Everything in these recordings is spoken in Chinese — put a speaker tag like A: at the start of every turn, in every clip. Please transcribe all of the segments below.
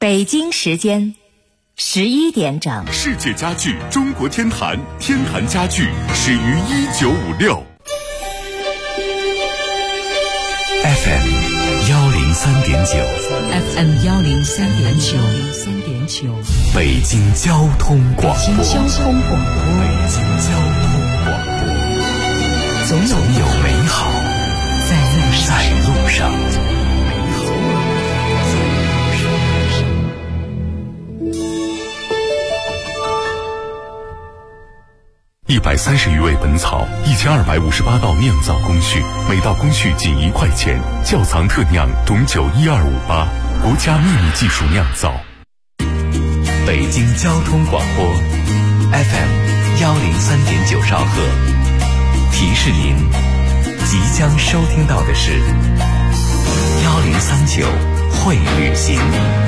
A: 北京时间11点整。
B: 世界家具中国天坛，天坛家具始于1956。
C: FM 103.9，FM
A: 103.9，
C: 北京交通广播，
A: 北京交通广播，
C: 总有美好在路上。130余味本草，1258道酿造工序，每道工序仅1块钱。窖藏特酿董酒12588，国家秘密技术酿造。北京交通广播 FM 103.9兆赫，提示您即将收听到的是1039会旅行。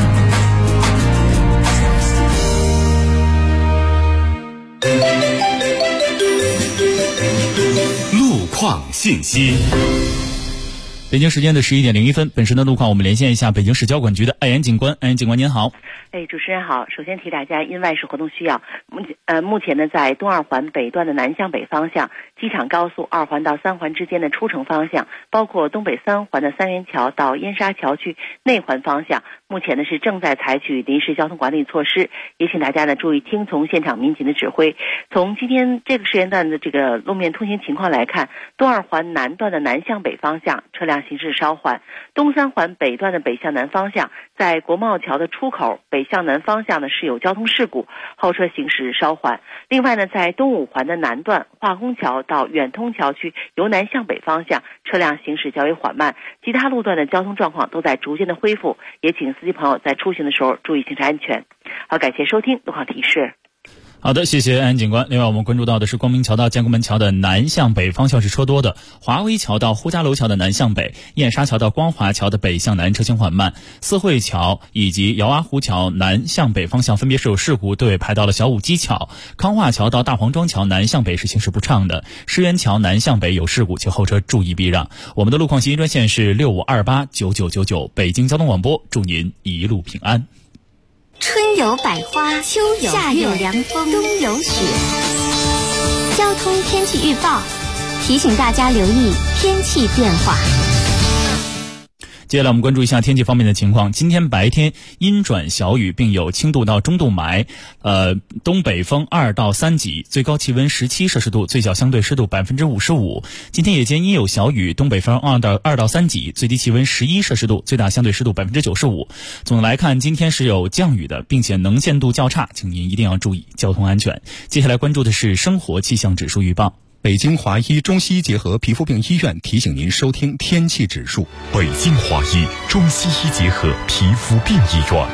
C: 路况信息。
D: 北京时间的11点01分，本时的路况我们连线一下北京市交管局的艾岩警官。艾岩警官您好。
E: 主持人好。首先提大家，因外事活动需要，目前呢，在东二环北段的南向北方向，机场高速2环到3环之间的出城方向，包括东北3环的三元桥到燕莎桥区内环方向，目前呢是正在采取临时交通管理措施，也请大家呢注意听从现场民警的指挥。从今天这个时间段的这个路面通行情况来看，东二环南段的南向北方向车辆行驶稍缓，东3环北段的北向南方向，在国贸桥的出口北向南方向呢是有交通事故，后车行驶稍缓。另外呢，在东5环的南段化工桥到远通桥区由南向北方向车辆行驶较为缓慢，其他路段的交通状况都在逐渐的恢复，也请司机朋友在出行的时候注意行车安全。好，感谢收听路况提示。
D: 好的，谢谢安警官。另外我们关注到的是光明桥到建国门桥的南向北方向是车多的，华威桥到呼家楼桥的南向北，燕莎桥到光华桥的北向南车行缓慢，四惠桥以及姚阿湖桥南向北方向分别是有事故，对排到了小武基桥，康化桥到大黄庄桥南向北是行驶不畅的，石原桥南向北有事故，请后车注意避让。我们的路况信息专线是65289999，北京交通广播，祝您一路平安。
F: 春有百花，秋有夏有凉风，冬有雪。交通天气预报提醒大家留意天气变化。
D: 接下来我们关注一下天气方面的情况。今天白天阴转小雨，并有轻度到中度霾，东北风2到3级，最高气温17摄氏度，最小相对湿度55%。今天夜间阴有小雨，东北风2到3级，最低气温11摄氏度，最大相对湿度95%。总的来看，今天是有降雨的，并且能见度较差，请您一定要注意交通安全。接下来关注的是生活气象指数预报。
G: 北京华医中西医结合皮肤病医院提醒您收听天气指数。
B: 北京华医中西医结合皮肤病医院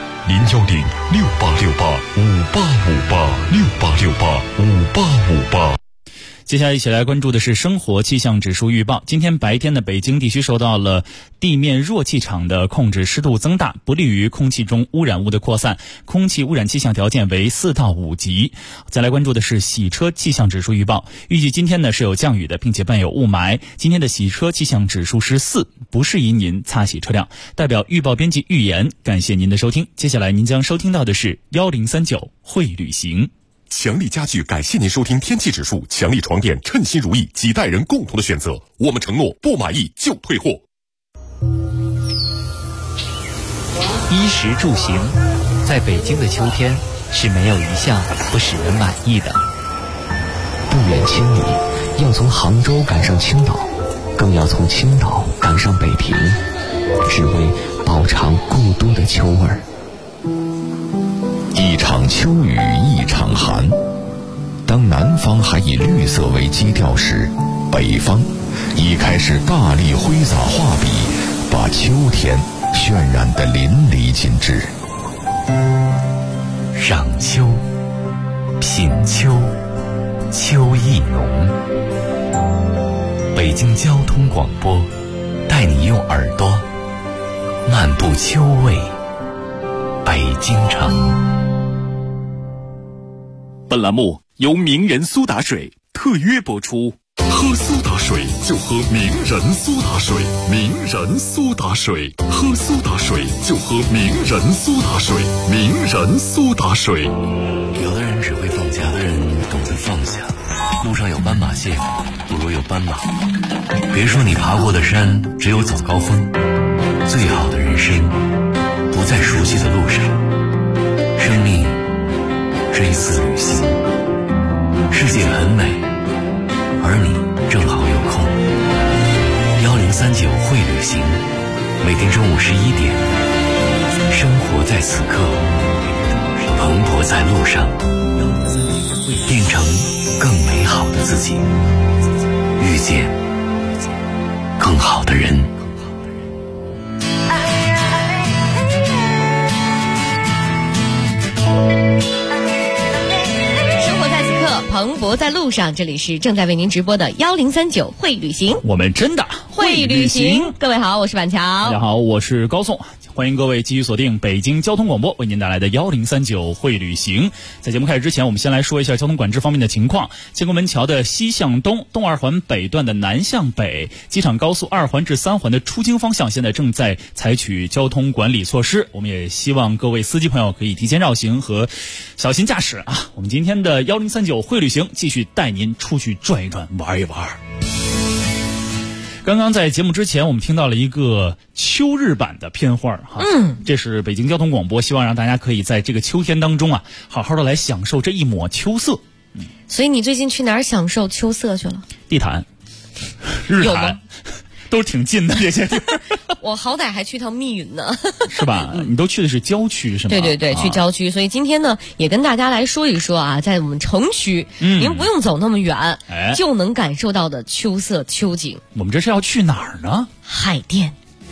B: ，0106868585858，68685858。
D: 接下来一起来关注的是生活气象指数预报。今天白天的北京地区受到了地面弱气场的控制，湿度增大，不利于空气中污染物的扩散，空气污染气象条件为4到5级。再来关注的是洗车气象指数预报。预计今天呢是有降雨的，并且伴有雾霾。今天的洗车气象指数是4，不适宜您擦洗车辆。代表预报编辑预言，感谢您的收听。接下来您将收听到的是1039会旅行。
B: 强力家具感谢您收听天气指数，强力床垫称心如意，几代人共同的选择，我们承诺不满意就退货。
H: 衣食住行，在北京的秋天是没有一项不使人满意的。
I: 不远千里，要从杭州赶上青岛，更要从青岛赶上北平，只为饱尝故都的秋味儿。
C: 一场秋雨一场寒，当南方还以绿色为基调时，北方已开始大力挥洒画笔，把秋天渲染得淋漓尽致。赏秋，品秋，秋意浓。北京交通广播带你用耳朵漫步秋味北京城。
B: 本栏目由名人苏打水特约播出。喝苏打水水就喝名人苏打水，名人苏打水，喝苏打水就喝名人苏打水，名人苏打水。
J: 有的人只会放假，有的人懂得放下。路上有斑马线，不如有斑马。别说你爬过的山只有早高峰，最好的人生不在熟悉的路上。生命是一次旅行，世界很美，而你正好有空。1039会旅行，每天中午11点，生活在此刻，蓬勃在路上，变成更美好的自己，遇见更好的人。
K: 蓬勃在路上，这里是正在为您直播的1039会旅行，
D: 我们真的
K: 会旅行。各位好，我是板桥。
D: 大家好，我是高颂。欢迎各位继续锁定北京交通广播为您带来的1039会旅行。在节目开始之前，我们先来说一下交通管制方面的情况。建国门桥的西向东、东二环北段的南向北、机场高速2环至3环的出京方向现在正在采取交通管理措施。我们也希望各位司机朋友可以提前绕行和小心驾驶啊。我们今天的1039会旅行继续带您出去转一转、玩一玩。刚刚在节目之前，我们听到了一个秋日版的片花哈，这是北京交通广播希望让大家可以在这个秋天当中啊，好好的来享受这一抹秋色。
K: 所以你最近去哪儿享受秋色去了？
D: 地坛、日坛，都挺近的这些地儿。
K: 我好歹还去趟密云呢，
D: 是吧？你都去的是郊区是吗？
K: 对对对，去郊区。所以今天呢，也跟大家来说一说啊，在我们城区，您不用走那么远，就能感受到的秋色秋景。
D: 我们这是要去哪儿呢？
K: 海淀。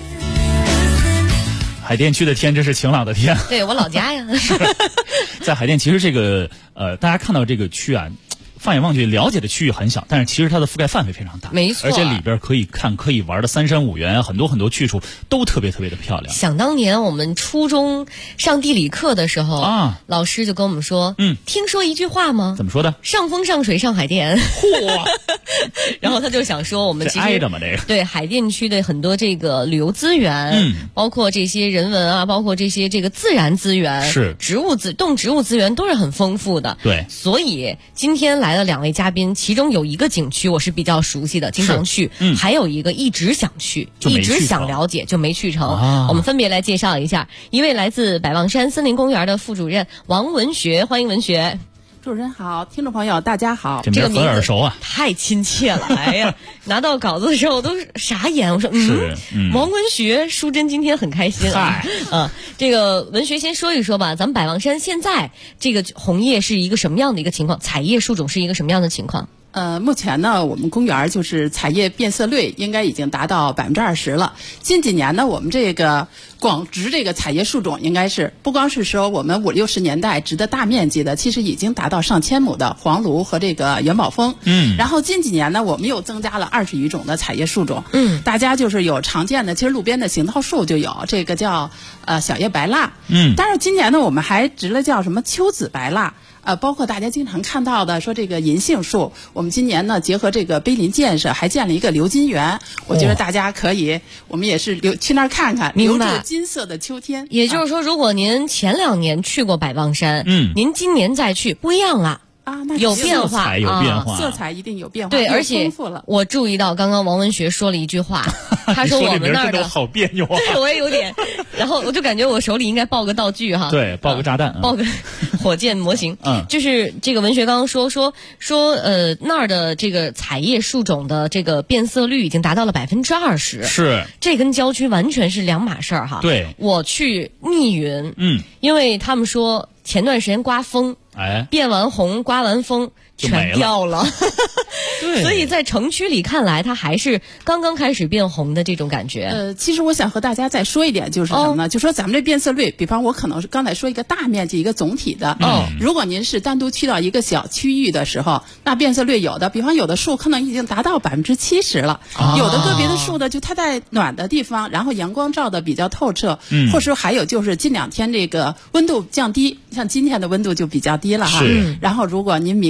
D: 海淀区的天真是晴朗的天，
K: 对我老家呀。
D: 在海淀，其实这个大家看到这个区啊，放眼望去，了解的区域很小，但是其实它的覆盖范围非常大，
K: 没错，
D: 而且里边可以看、可以玩的三山五园，很多很多去处都特别特别的漂亮。
K: 想当年我们初中上地理课的时候啊，老师就跟我们说，听说一句话吗？
D: 怎么说的？
K: 上风上水上海淀。
D: 嚯！
K: 然后他就想说，我们其实
D: 挨着嘛，这个
K: 对海淀区的很多这个旅游资源，包括这些人文啊，包括这些这个自然资源，
D: 是
K: 动植物资源都是很丰富的。
D: 对，
K: 所以今天来了2位嘉宾，其中有一个景区我是比较熟悉的，经常去，还有一个一直想去，一直想了解就没去成。我们分别来介绍一下，一位来自百望山森林公园的副主任王文学，欢迎文学。
L: 主持人好，听众朋友大家好。
K: 这个名字
D: 很耳熟啊，
K: 太亲切了。哎呀，拿到稿子的时候我都傻眼，我说王文学，淑珍今天很开心啊。这个文学先说一说吧，咱们百望山现在这个红叶是一个什么样的一个情况？采叶树种是一个什么样的情况？
L: 目前呢，我们公园就是采叶变色率应该已经达到20%了。近几年呢，我们这个广植这个采叶树种应该是不光是说我们50、60年代植的大面积的，其实已经达到上千亩的黄芦和这个元宝枫。然后近几年呢，我们又增加了20余种的采叶树种。大家就是有常见的，其实路边的行道树就有这个叫小叶白蜡。但是今年呢，我们还植了叫什么秋紫白蜡。包括大家经常看到的说这个银杏树，我们今年呢结合这个碑林建设，还建了一个鎏金园。我觉得大家可以，我们也是去那儿看看，留住金色的秋天。
K: 也就是说，如果您前2年去过百望山，您今年再去不一样了。
L: 那
K: 有变化，
D: 有变化，
L: 色彩一定有变化。
K: 对，而且我注意到刚刚王文学说了一句话，他说我们那儿的
D: 好别扭啊，
K: 我也有点，然后我就感觉我手里应该抱个道具哈，
D: 对，抱个炸弹，
K: 抱个火箭模型，就是这个文学刚刚说那儿的这个采叶树种的这个变色率已经达到了20%，
D: 是，
K: 这跟郊区完全是两码事儿哈。
D: 对，
K: 我去密云，因为他们说前段时间刮风。变完红，刮完风，全掉了。对，所以在城区里看来，它还是刚刚开始变红的这种感觉。
L: 其实我想和大家再说一点，就是什么呢？就说咱们这变色率，比方我可能是刚才说一个大面积、一个总体的。如果您是单独去到一个小区域的时候，那变色率有的，比方有的树可能已经达到70%了，有的个别的树呢，就它在暖的地方，然后阳光照的比较透彻，或者说还有就是近2天这个温度降低，像今天的温度就比较低了哈。然后如果您明天再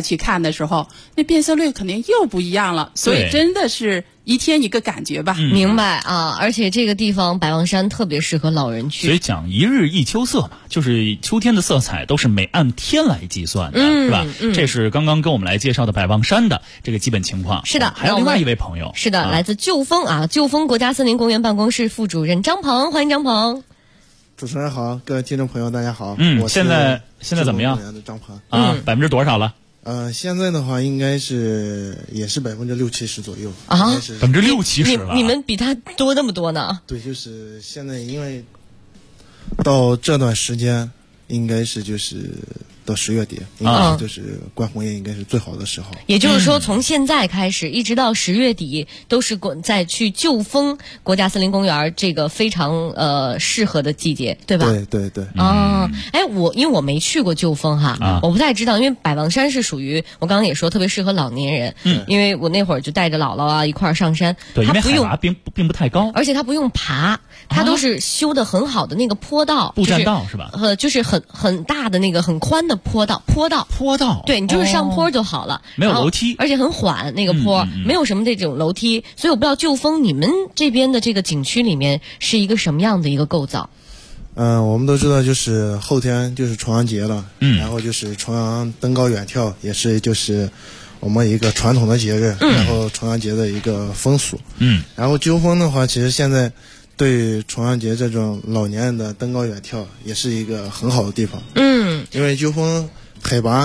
L: 去看的时候，那变色率肯定又不一样了。所以真的是一天一个感觉吧。
K: 明白啊，而且这个地方百望山特别适合老人去。
D: 所以讲一日一秋色嘛，就是秋天的色彩都是每按天来计算的，是吧？这是刚刚跟我们来介绍的百望山的这个基本情况。
K: 是的，
D: 还有另外一位朋友，
K: 是的，来自鹫峰啊，鹫峰国家森林公园办公室副主任张鹏，欢迎张鹏。
M: 主持人好，各位听众朋友大家好。
D: 我现在怎么样？
M: 张鹏
D: 啊，% 多少了？
M: 现在的话应该是也是60-70%左右
K: 啊
D: ，60-70%了。
K: 你们比他多那么多呢？
M: 对，就是现在因为到这段时间应该是就是到10月底，应该是就是观红叶应该是最好的时候。
K: 也就是说，从现在开始一直到10月底，都是在去鹫峰国家森林公园这个非常适合的季节，对吧？
M: 对。
K: 因为我没去过鹫峰哈，我不太知道，因为百望山是属于我刚刚也说特别适合老年人，因为我那会儿就带着姥姥啊一块儿上山，
D: 对，因为海拔并不太高，
K: 而且它不用爬，它都是修的很好的那个坡道，
D: 步栈道是吧？
K: 就是很大的那个很宽的坡道，对，你就是上坡就好了，
D: 没有楼梯，
K: 而且很缓，那个坡没有什么这种楼梯，所以我不知道鹫峰你们这边的这个景区里面是一个什么样的一个构造。
M: 我们都知道就是后天就是重阳节了，然后就是重阳登高远眺也是就是我们一个传统的节日，然后重阳节的一个风俗，然后鹫峰的话其实现在对重阳节这种老年人的登高远眺也是一个很好的地方，因为鹫峰海拔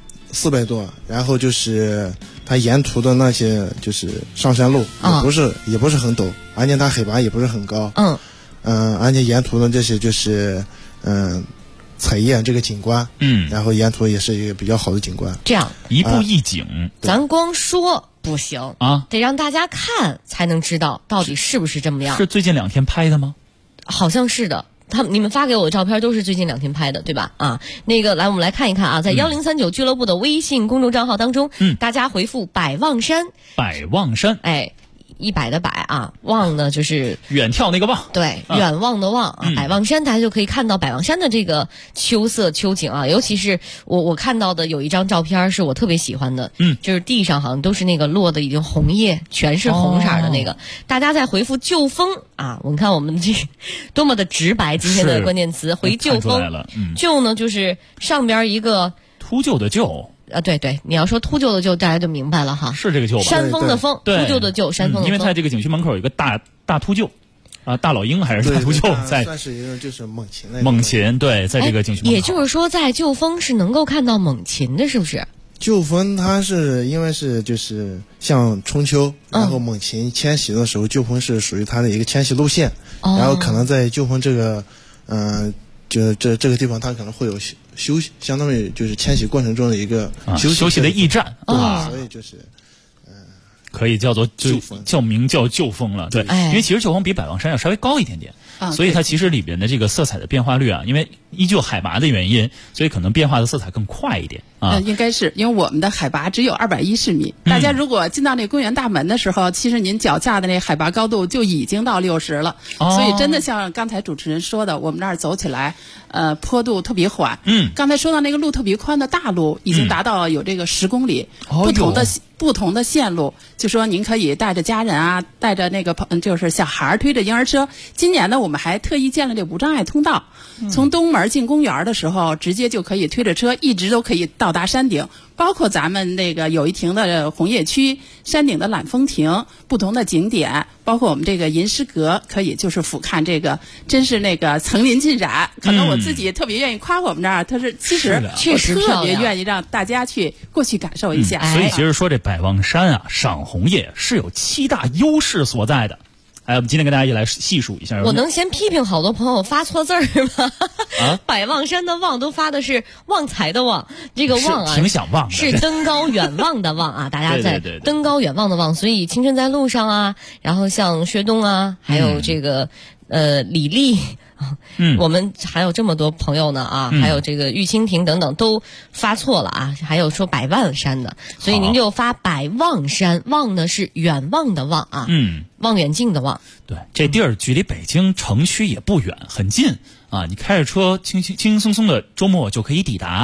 M: 400多，然后就是它沿途的那些就是上山路也不是很陡，而且它海拔也不是很高，而且沿途的这些就是采叶这个景观，然后沿途也是一个比较好的景观。
K: 这样
D: 一步一景，
K: 咱光说不行啊，得让大家看才能知道到底是不是这么样。
D: 是最近2天拍的吗？
K: 好像是的。你们发给我的照片都是最近2天拍的，对吧？那个来我们来看一看啊，在1039俱乐部的微信公众账号当中，大家回复百望山，哎，100的百啊，望呢就是
D: 远眺那个望，
K: 对，远望的望啊，百望山大家就可以看到百望山的这个秋色秋景啊，尤其是我看到的有一张照片是我特别喜欢的，就是地上好像都是那个落的已经红叶，全是红色的那个，大家再回复鹫峰啊，我们看我们这多么的直白，今天的关键词回鹫峰，鹫呢就是上边一个
D: 秃鹫的鹫。
K: 对，你要说秃鹫的鹫，大家就明白了哈，
D: 是这个鹫吧？
K: 山峰的峰，秃鹫的鹫，山峰的峰。
D: 因为在这个景区门口有一个大秃鹫，大老鹰还是大秃鹫，在
M: 算是一个就是猛禽
D: 猛禽，对，在这个景区门口。
K: 也就是说，在鹫峰是能够看到猛禽的，是不是？
M: 鹫峰它是因为是就是像春秋，然后猛禽迁徙的时候，鹫峰是属于它的一个迁徙路线，然后可能在鹫峰这个就这个地方它可能会有相当于就是迁徙过程中的一个
D: 休息的驿站，
M: 所以就是
D: 可以叫做叫鹫峰了，对，因为其实鹫峰比百望山要稍微高一点点，所以它其实里边的这个色彩的变化率啊，因为依旧海拔的原因，所以可能变化的色彩更快一点啊。
L: 应该是因为我们的海拔只有210米，大家如果进到那公园大门的时候，其实您脚下的那海拔高度就已经到60了，所以真的像刚才主持人说的，我们那儿走起来坡度特别缓。刚才说到那个路特别宽的大路，已经达到有这个10公里，不同的线路，就说您可以带着家人啊，带着那个就是小孩推着婴儿车。今年呢，我们还特意建了这无障碍通道，从东门进公园的时候，直接就可以推着车，一直都可以到达山顶。包括咱们那个有一亭的红叶区、山顶的揽风亭、不同的景点，包括我们这个吟诗阁，可以就是俯瞰这个，真是那个层林尽染。可能我自己特别愿意夸我们这儿，它是其实
K: 确实
L: 特别愿意让大家去过去感受一下。
D: 所以其实说这百望山啊，赏红叶是有7大优势所在的。我们今天跟大家一起来细数一下。
K: 我能先批评好多朋友发错字儿吗？百望山的望都发的是旺财的旺，这个望啊，
D: 挺想望的，
K: 是登高远望的望啊，大家在登高远望的望，所以青春在路上啊，然后像薛东啊，还有这个李丽。我们还有这么多朋友呢啊，还有这个玉蜻蜓等等都发错了啊，还有说百万山的，所以您就发百望山，望呢是远望的望啊，望远镜的望。
D: 对，这地儿距离北京城区也不远，很近啊，你开着车轻轻松松的周末就可以抵达。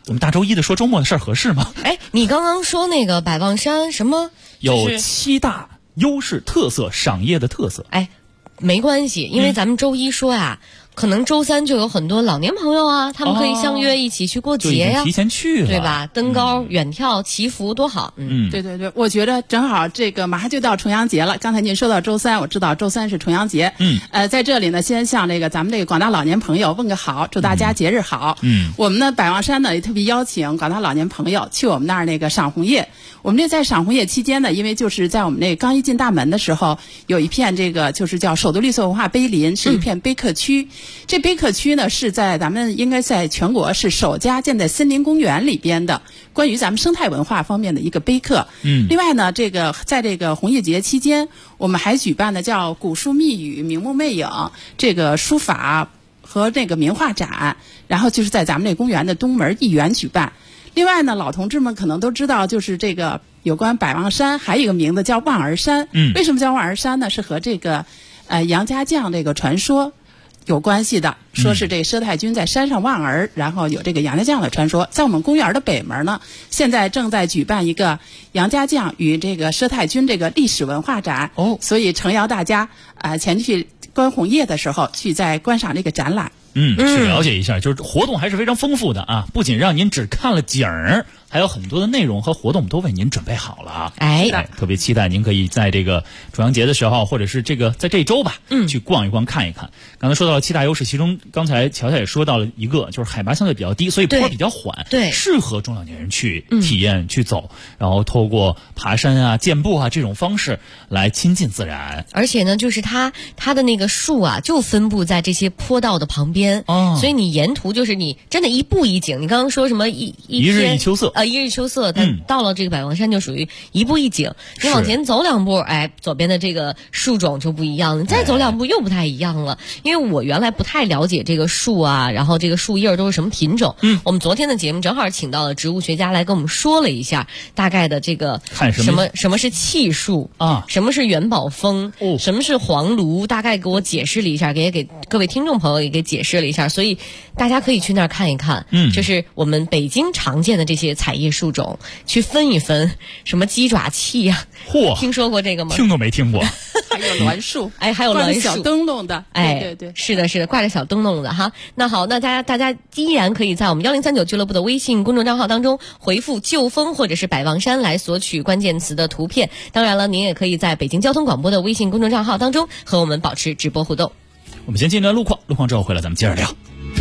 D: 我们大周一的说周末的事儿合适吗？
K: 哎，你刚刚说那个百望山什么、
D: 有7大优势特色赏叶的特色。
K: 哎，没关系，因为咱们周一说呀。可能周三就有很多老年朋友啊，他们可以相约一起去过节呀，
D: 提前去了，
K: 对吧？登高、远眺、祈福多好。
L: 对对对，我觉得正好这个马上就到重阳节了。刚才您说到周三，我知道周三是重阳节。在这里呢，先向咱们这个广大老年朋友问个好，祝大家节日好。我们呢百望山呢也特别邀请广大老年朋友去我们那儿那个赏红叶。我们这在赏红叶期间呢，因为就是在我们那刚一进大门的时候，有一片这个就是叫首都绿色文化碑林，是一片碑刻区。这碑刻区呢是在咱们应该在全国是首家建在森林公园里边的关于咱们生态文化方面的一个碑刻。另外呢，在这个红叶节期间，我们还举办的叫古书密语、名目魅影这个书法和这个名画展，然后就是在咱们这公园的东门一园举办。另外呢，老同志们可能都知道，就是这个有关百望山还有一个名字叫望儿山。为什么叫望儿山呢？是和这个杨家将这个传说有关系的，说是这佘太君在山上望儿，然后有这个杨家将的传说。在我们公园的北门呢，现在正在举办一个杨家将与这个佘太君这个历史文化展。所以诚邀大家前去观红叶的时候去再观赏这个展览。
D: 去了解一下，就是活动还是非常丰富的啊！不仅让您只看了景儿，还有很多的内容和活动都为您准备好了啊！特别期待您可以在这个重阳节的时候，或者是在这周吧，去逛一逛看一看。刚才说到了7大优势，其中刚才乔乔也说到了一个，就是海拔相对比较低，所以坡比较缓，适合中老年人去体验、去走，然后透过爬山啊、健步啊这种方式来亲近自然。
K: 而且呢，就是它的那个树啊，就分布在这些坡道的旁边。所以你沿途就是你真的一步一景。你刚刚说什么一
D: 日一秋色
K: 一日秋色，但到了这个百望山就属于一步一景。你往前走2步，左边的这个树种就不一样了，你再走2步又不太一样了。因为我原来不太了解这个树啊，然后这个树叶都是什么品种。我们昨天的节目正好请到了植物学家来跟我们说了一下大概的这个什么是气树啊，什么是元宝枫，什么是黄芦，大概给我解释了一下，也给各位听众朋友也给解释了一下，所以大家可以去那儿看一看。就是我们北京常见的这些采叶树种，去分一分，什么鸡爪气呀，听说过这个吗？
D: 听都没听过。
L: 还有栾树，
K: 还有栾树，
L: 小灯笼的，对，
K: 是的，挂着小灯笼的哈。那好，那大家依然可以在我们1039俱乐部的微信公众账号当中回复旧峰或者是百望山来索取关键词的图片。当然了，您也可以在北京交通广播的微信公众账号当中和我们保持直播互动。
D: 我们先进一段路况之后回来咱们接着聊。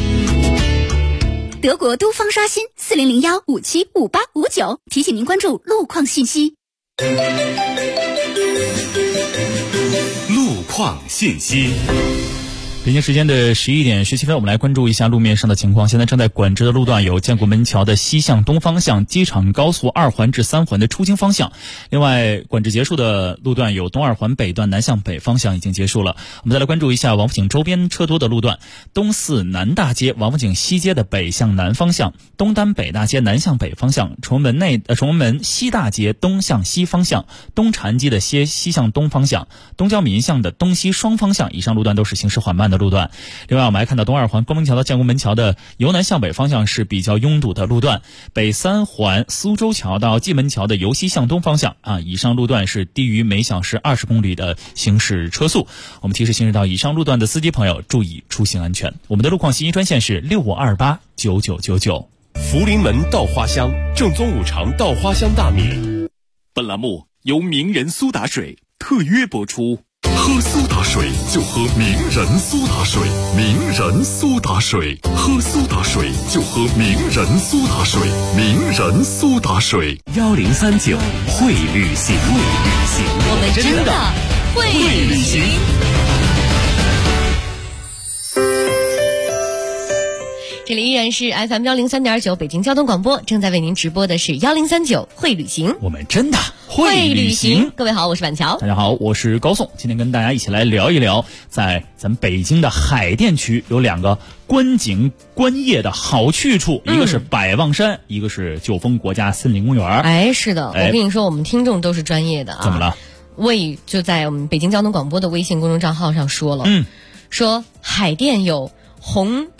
N: 德国都方刷新4001575859，提醒您关注路况信息。
B: 路况信息。
D: 北京时间的11点17分，我们来关注一下路面上的情况。现在正在管制的路段有建国门桥的西向东方向、机场高速2环至3环的出京方向。另外，管制结束的路段有东2环北段南向北方向已经结束了。我们再来关注一下王府井周边车多的路段：东四南大街、王府井西街的北向南方向、东单北大街南向北方向、崇文门西大街东向西方向、东禅街的西向东方向、东郊民巷的东西双方向。以上路段都是行驶缓慢的路段。另外我们还看到东2环光明桥到建国门桥的由南向北方向是比较拥堵的路段，北3环苏州桥到蓟门桥的由西向东方向以上路段是低于每小时20公里的行驶车速。我们提示行驶到以上路段的司机朋友注意出行安全。我们的路况信息专线是65289999。
B: 福临门稻花香，正宗5常稻花香大米。本栏目由名人苏打水特约播出。喝苏打水就喝名人苏打水，名人苏打水，喝苏打水就喝名人苏打水，名人苏打水。
J: 1039会旅行，
K: 我们真的会旅行。这里依然是 FM 103.9北京交通广播，正在为您直播的是1039会旅行，
D: 我们真的会旅行。
K: 各位好，我是板桥。
D: 大家好，我是高颂。今天跟大家一起来聊一聊，在咱们北京的海淀区有2个观景观叶的好去处，一个是百望山，一个是九峰国家森林公园。
K: 是的，我跟你说，我们听众都是专业的啊。
D: 怎么了？
K: 就在我们北京交通广播的微信公众账号上说了，说海淀有红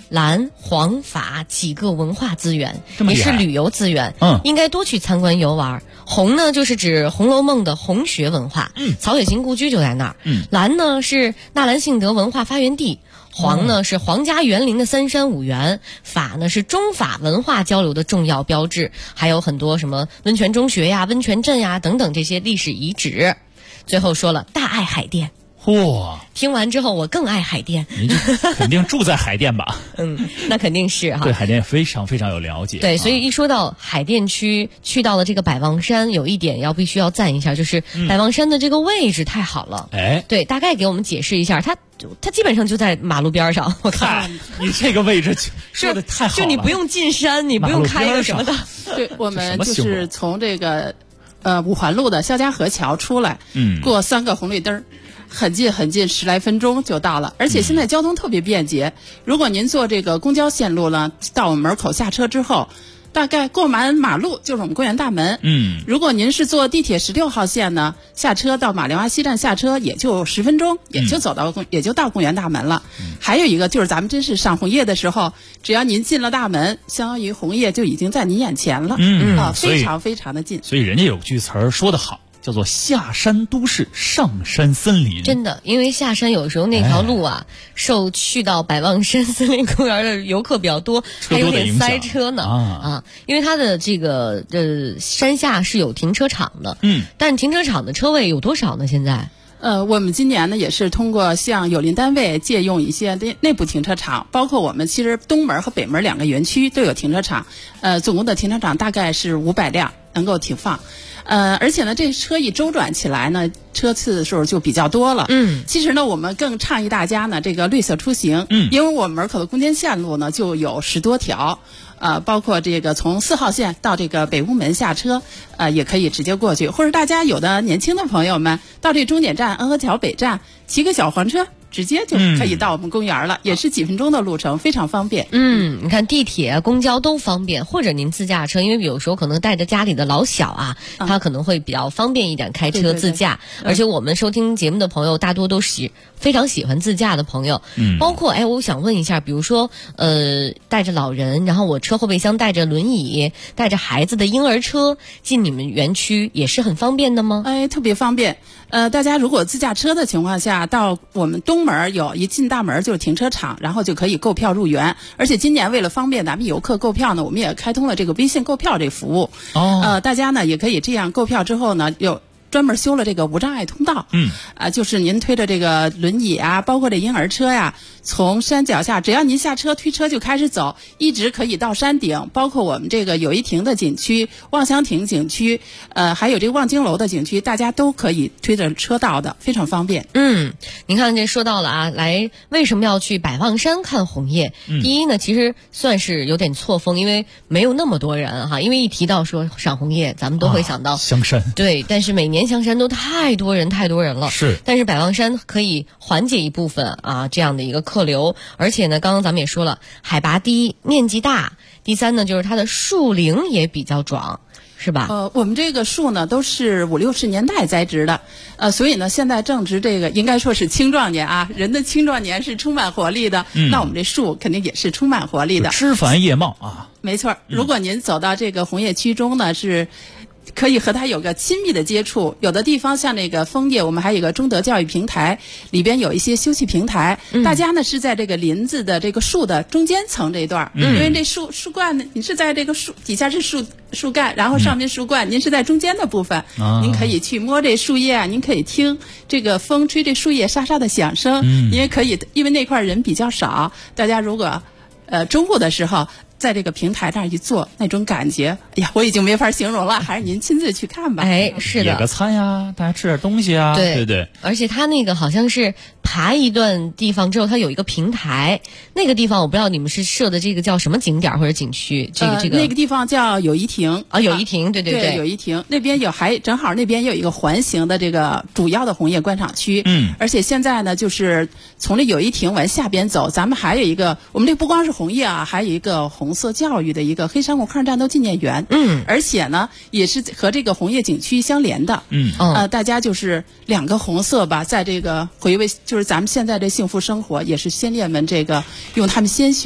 K: 蓝、黄、法几个文化资源，
D: 也
K: 是旅游资源，应该多去参观游玩。红呢，就是指《红楼梦》的红学文化，曹雪芹故居就在那儿。蓝呢是纳兰性德文化发源地。黄呢是皇家园林的三山五园，法呢是中法文化交流的重要标志，还有很多什么温泉中学呀、温泉镇呀等等这些历史遗址。最后说了大爱海淀。
D: 哇！
K: 听完之后我更爱海淀。
D: 你肯定住在海淀吧？
K: 那肯定是哈。
D: 对海淀非常非常有了解。
K: 对，所以一说到海淀区，去到了这个百望山，有一点必须要赞一下，就是百望山的这个位置太好了。对，大概给我们解释一下，它基本上就在马路边上。我看
D: 你这个位置说的太好了，
K: 就你不用进山，你不用开个什么的。
L: 对，我们就是从这个五环路的肖家河桥出来，过3个红绿灯。很近很近，10来分钟就到了，而且现在交通特别便捷。如果您坐这个公交线路呢，到我们门口下车之后，大概过完马路就是我们公园大门。如果您是坐地铁16号线呢，下车到马连洼西站下车也就10分钟，也就到公园大门了。还有一个就是咱们真是赏红叶的时候，只要您进了大门，相当于红叶就已经在您眼前了。非常非常的近。
D: 所以人家有句词儿说得好。叫做下山都市，上山森林。
K: 真的，因为下山有时候那条路啊，受去到百望山森林公园的游客比较多，还有点塞车呢。因为它的这个山下是有停车场的，但停车场的车位有多少呢？现在？
L: 我们今年呢也是通过向有邻单位借用一些内部停车场，包括我们其实东门和北门2个园区都有停车场，总共的停车场大概是500辆能够停放。而且呢，这车一周转起来呢，车次数就比较多了。其实呢，我们更倡议大家呢，这个绿色出行。因为我们门口的公间线路呢就有10多条，包括这个从4号线到这个北屋门下车，也可以直接过去，或者大家有的年轻的朋友们到这终点站安河桥北站骑个小黄车。直接就可以到我们公园了，也是几分钟的路程，非常方便。
K: 你看地铁、公交都方便，或者您自驾车，因为有时候可能带着家里的老小啊，他可能会比较方便一点开车自驾。而且我们收听节目的朋友大多都是非常喜欢自驾的朋友，包括我想问一下，比如说带着老人，然后我车后备箱带着轮椅，带着孩子的婴儿车进你们园区也是很方便的吗？
L: 特别方便。大家如果自驾车的情况下，到我们东门有一进大门就是停车场，然后就可以购票入园。而且今年为了方便咱们游客购票呢，我们也开通了这个微信购票这服务。大家呢也可以这样购票之后呢，有专门修了这个无障碍通道。就是您推着这个轮椅啊，包括这婴儿车呀，从山脚下，只要您下车推车就开始走，一直可以到山顶。包括我们这个友谊亭的景区、望乡亭景区，还有这个望京楼的景区，大家都可以推着车到的，非常方便。
K: 您看这说到了啊，来为什么要去百望山看红叶？第一呢，其实算是有点错峰，因为没有那么多人哈。因为一提到说赏红叶，咱们都会想到
D: 香山。
K: 对，但是每年香山都太多人了。
D: 是，
K: 但是百望山可以缓解一部分啊这样的一个客流，而且呢，刚刚咱们也说了，海拔低，面积大，第三呢就是它的树龄也比较壮。是吧？
L: 我们这个树呢都是50、60年代栽植的，所以呢现在正值这个应该说是青壮年啊，人的青壮年是充满活力的，那我们这树肯定也是充满活力的，
D: 枝繁叶茂啊。
L: 没错，如果您走到这个红叶区中呢，是可以和它有个亲密的接触。有的地方像那个枫叶，我们还有一个中德教育平台，里边有一些休憩平台，大家呢是在这个林子的这个树的中间层这一段，因为这树冠呢，你是在这个树底下是树干，然后上面树冠，您是在中间的部分，您可以去摸这树叶啊，您可以听这个风吹这树叶沙沙的响声，您也可以，因为那块人比较少，大家如果中午的时候在这个平台上一坐，那种感觉，哎呀，我已经没法形容了，还是您亲自去看吧。
K: 是的，
D: 野个餐呀，大家吃点东西啊，对对。
K: 而且它那个好像是爬一段地方之后，它有一个平台，那个地方我不知道你们是设的这个叫什么景点或者景区，这个
L: 那个地方叫友谊亭
K: 啊，友谊亭，对，
L: 友谊亭那边正好那边有一个环形的这个主要的红叶观赏区，而且现在呢，就是从这友谊亭往下边走，咱们还有一个，我们这不光是红叶啊，还有一个红色教育的一个黑山谷抗日战斗纪念园，而且呢也是和这个红叶景区相连的，大家就是两个红色吧，在这个回味，就是咱们现在这幸福生活，也是先烈们这个用他们鲜血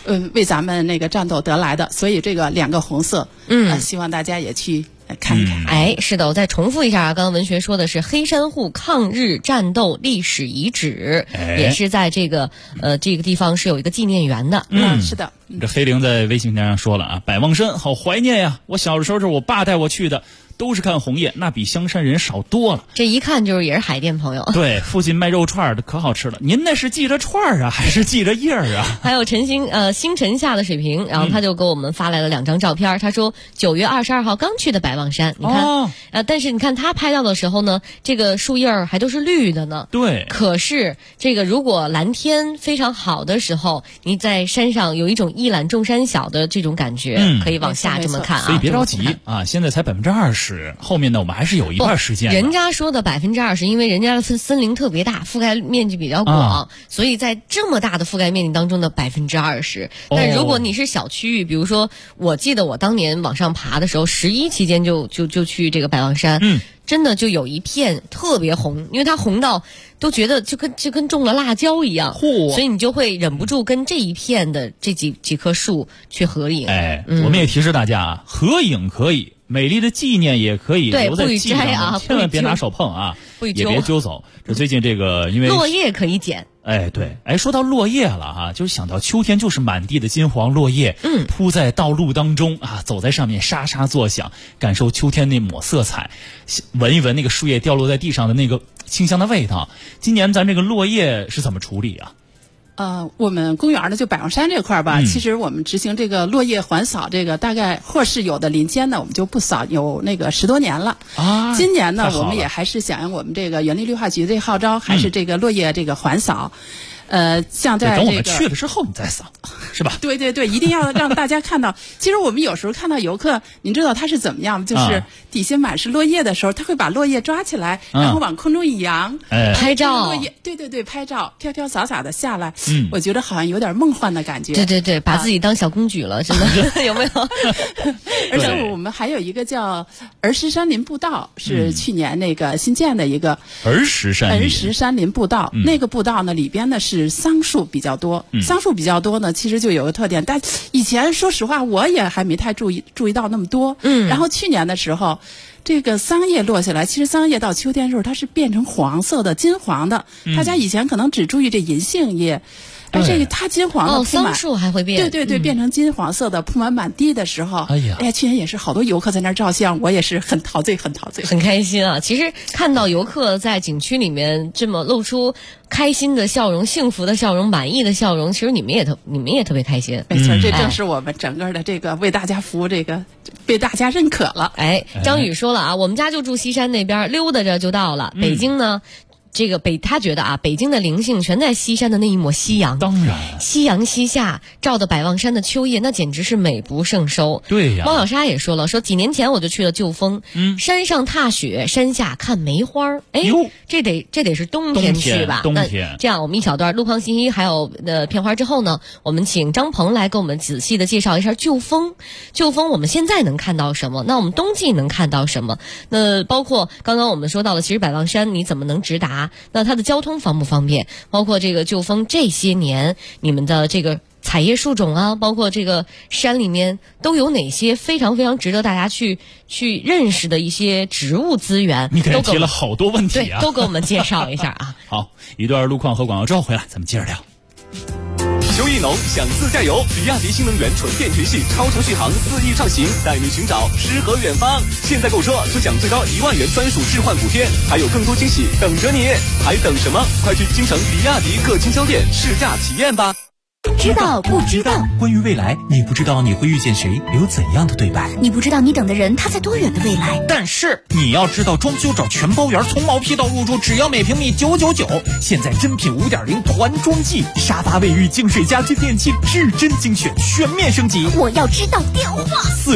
L: 为咱们那个战斗得来的，所以这个2个红色，希望大家也去看一看。
K: 是的，我再重复一下啊，刚刚文学说的是黑山户抗日战斗历史遗址，也是在这个地方是有一个纪念园的。
L: 是的。
D: 这黑灵在微信平台上说了啊，百望山好怀念呀，我小的时候是我爸带我去的。都是看红叶，那比香山人少多了。
K: 这一看就是也是海淀朋友。
D: 对，附近卖肉串的可好吃了。您那是记着串啊，还是记着叶儿啊？
K: 还有星辰下的水平，然后他就给我们发来了2张照片。他说9月22号刚去的百望山，你看，但是你看他拍到的时候呢，这个树叶还都是绿的呢。
D: 对。
K: 可是这个如果蓝天非常好的时候，你在山上有一种一览众山小的这种感觉，可以往下这么看啊。
D: 所以别着急啊，现在才20%。后面呢，我们还是有一半时间。
K: 人家说的20%，因为人家的森林特别大，覆盖面积比较广，所以在这么大的覆盖面积当中的20%。但如果你是小区域，比如说，我记得我当年往上爬的时候，11期间就去这个百望山，真的就有一片特别红，因为它红到都觉得就跟种了辣椒一样，所以你就会忍不住跟这一片的这几棵树去合影。
D: 我们也提示大家啊，合影可以。美丽的纪念也可以留在记上，千万别拿手碰啊，也别揪走。这最近这个因为
K: 落叶可以捡。
D: 对，说到落叶了哈，就是想到秋天就是满地的金黄落叶，铺在道路当中啊，走在上面沙沙作响，感受秋天那抹色彩，闻一闻那个树叶掉落在地上的那个清香的味道。今年咱这个落叶是怎么处理啊？
L: 我们公园呢，就百望山这块吧，其实我们执行这个落叶环扫，这个大概或是有的林间呢，我们就不扫，有那个10多年了。今年呢，我们也还是响应我们这个园林绿化局的号召，还是这个落叶这个环扫。像在
D: 等我们去了之后你再扫，是吧？
L: 对，一定要让大家看到。其实我们有时候看到游客，您知道他是怎么样吗？就是底下满是落叶的时候，他会把落叶抓起来，然后往空中一扬，
K: 拍照。
L: 落叶，对，拍照，飘飘洒洒的下来。我觉得好像有点梦幻的感觉。
K: 对，把自己当小公举了，真的有没有？
L: 而且我们还有一个叫儿时山林步道，是去年那个新建的一个
D: 儿时
L: 山林步道。那个步道呢，里边呢是桑树比较多。桑树比较多呢，其实就有个特点，但以前说实话我也还没太注意到那么多。然后去年的时候，这个桑叶落下来，其实桑叶到秋天的时候它是变成黄色的、金黄的。大家以前可能只注意这银杏叶。这个它金黄的铺满，
K: 桑树还会变，
L: 对，变成金黄色的铺满地的时候，去年也是好多游客在那儿照相，我也是很陶醉，很
K: 开心啊！其实看到游客在景区里面这么露出开心的笑容、幸福的笑容、满意的笑容，其实你们也特别开心。
L: 没错，这正是我们整个的这个为大家服务，这个被大家认可了。
K: 张宇说了啊，我们家就住西山那边，溜达着就到了。北京呢？他觉得啊，北京的灵性全在西山的那一抹夕阳。
D: 当然，
K: 夕阳西下，照的百望山的秋叶，那简直是美不胜收。
D: 对呀，
K: 猫小莎也说了，说几年前我就去了旧峰，山上踏雪，山下看梅花。这得是冬天去吧？
D: 冬天。
K: 这样，我们一小段路况信息还有片花之后呢，我们请张鹏来给我们仔细的介绍一下旧峰。旧峰我们现在能看到什么？那我们冬季能看到什么？那包括刚刚我们说到了，其实百望山你怎么能直达？那它的交通方不方便？包括这个旧峰这些年你们的这个采叶树种啊，包括这个山里面都有哪些非常非常值得大家去认识的一些植物资源？
D: 你给人提了好多问题
K: 啊，都给我们介绍一下啊。
D: 好，一段路况和广告之后回来，咱们接着聊。
B: 秋意浓，想自驾游，比亚迪新能源纯电全系超长续航4亿畅行，带你寻找诗和远方。现在购车就享最高1万元专属置换补贴，还有更多惊喜等着你，还等什么？快去京城比亚迪各经销店试驾体验吧。
N: 知道不知道？
O: 关于未来，你不知道你会遇见谁，有怎样的对白？
N: 你不知道你等的人他在多远的未来？
O: 但是你要知道，装修找全包圆，从毛坯到入住，只要每平米999。现在真品5.0团装季，沙发、卫浴、净水、家居电器，至臻精选，全面升级。
N: 我要知道电话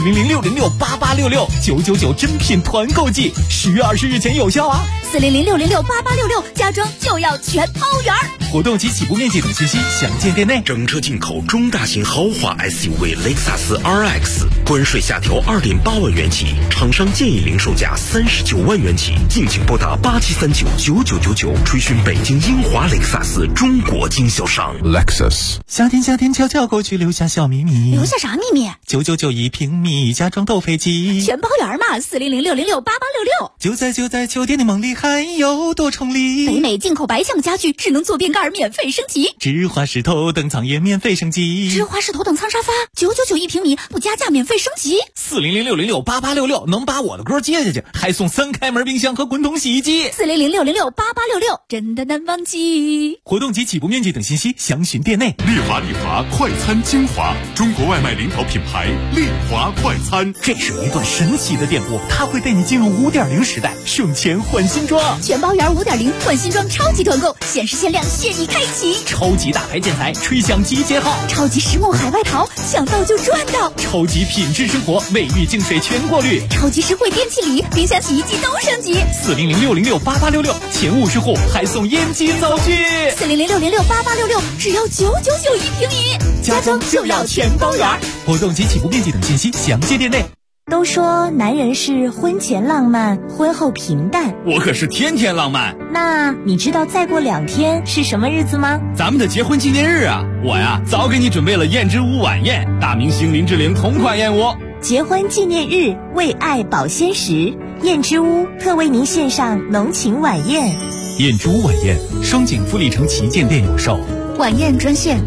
O: ：400-606-8866，999真品团购季，10月20日前有效啊
N: ！400-606-8866，家装就要全包圆。
O: 活动及起步面积等信息，详见店内。
B: 整
P: 乘车进口中大型豪华 SUV 雷克萨斯 RX， 关税下调2.8万元起，厂商建议零售价39万元起，敬请拨打87399999垂询北京英华雷克萨斯中国经销商。
C: Lexus。
O: 夏天悄悄过去，留下小秘密。
N: 留下啥秘密
O: ？9991平米，家装斗飞机，
N: 全包圆嘛，4006068866。
O: 就在秋天的梦里，还有多重礼。
N: 北美进口白墙家具，智能坐便盖免费升级，
O: 芝华士头等舱也免费升级，
N: 芝华士头等舱沙发999平米，不加价免费升级。
O: 4006068866能把我的歌接下去，还送3开门冰箱和滚筒洗衣机。
N: 4006068866真的难忘记。
O: 活动及起步面积等信息详询店内。
C: 丽华快餐精华，中国外卖领导品牌丽华快餐。
O: 这是一段神奇的电波，它会带你进入5.0时代，省钱换新装。
N: 全包圆5.0换新装超级团购，限时限量现已开启。
O: 超级大牌建材，吹响集结号。
N: 超级实木海外淘，想到就赚到。
O: 超级品质生活，卫浴净水全过滤。
N: 超级实惠电器礼，冰箱洗衣机都升级。
O: 4006068866，前50户还送烟机灶具。
N: 4006068866，只要999一平米，
O: 家装就要全包圆。活动及起步面积等信息详见店内。
A: 都说男人是婚前浪漫，婚后平淡，
B: 我可是天天浪漫。
A: 那你知道再过2天是什么日子吗？
B: 咱们的结婚纪念日啊！我呀早给你准备了燕之屋晚宴，大明星林志玲同款燕窝。
A: 结婚纪念日，为爱保鲜时，燕之屋特为您献上浓情晚宴。
O: 燕之屋晚宴，双井富力城旗舰店有售。
N: 晚宴专线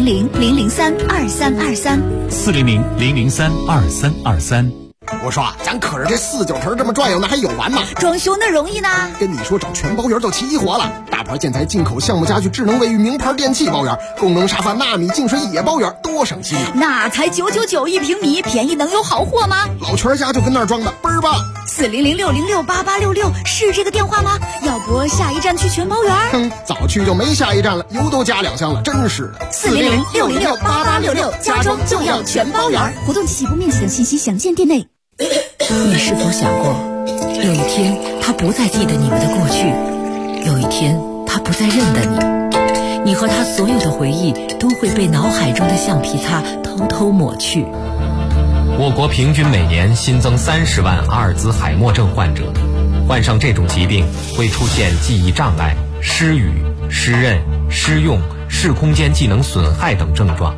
O: 400-003-2323，400-003-2323。
Q: 我说咱可是这49城这么转悠，那还有完吗？
N: 装修那容易呢？
Q: 跟你说找全包圆就齐活了，大牌建材、进口项目家具、智能卫浴、名牌电器包圆，功能沙发、纳米净水也包圆，多省心啊！
N: 那才999一平米，便宜能有好货吗？
Q: 老全家就跟那儿装的，倍儿棒。
N: 4006068866是这个电话吗？要不下一站去全包圆？
Q: 早去就没下一站了，油都加2箱了，真是。
N: 4006068866，家装就要全包圆。活动及起步面积等信息详见店内。
R: 你是否想过，有一天他不再记得你们的过去，有一天他不再认得你，你和他所有的回忆都会被脑海中的橡皮擦偷偷抹去。
S: 我国平均每年新增30万阿尔兹海默症患者，患上这种疾病会出现记忆障碍、失语、失认、失用、视空间技能损害等症状。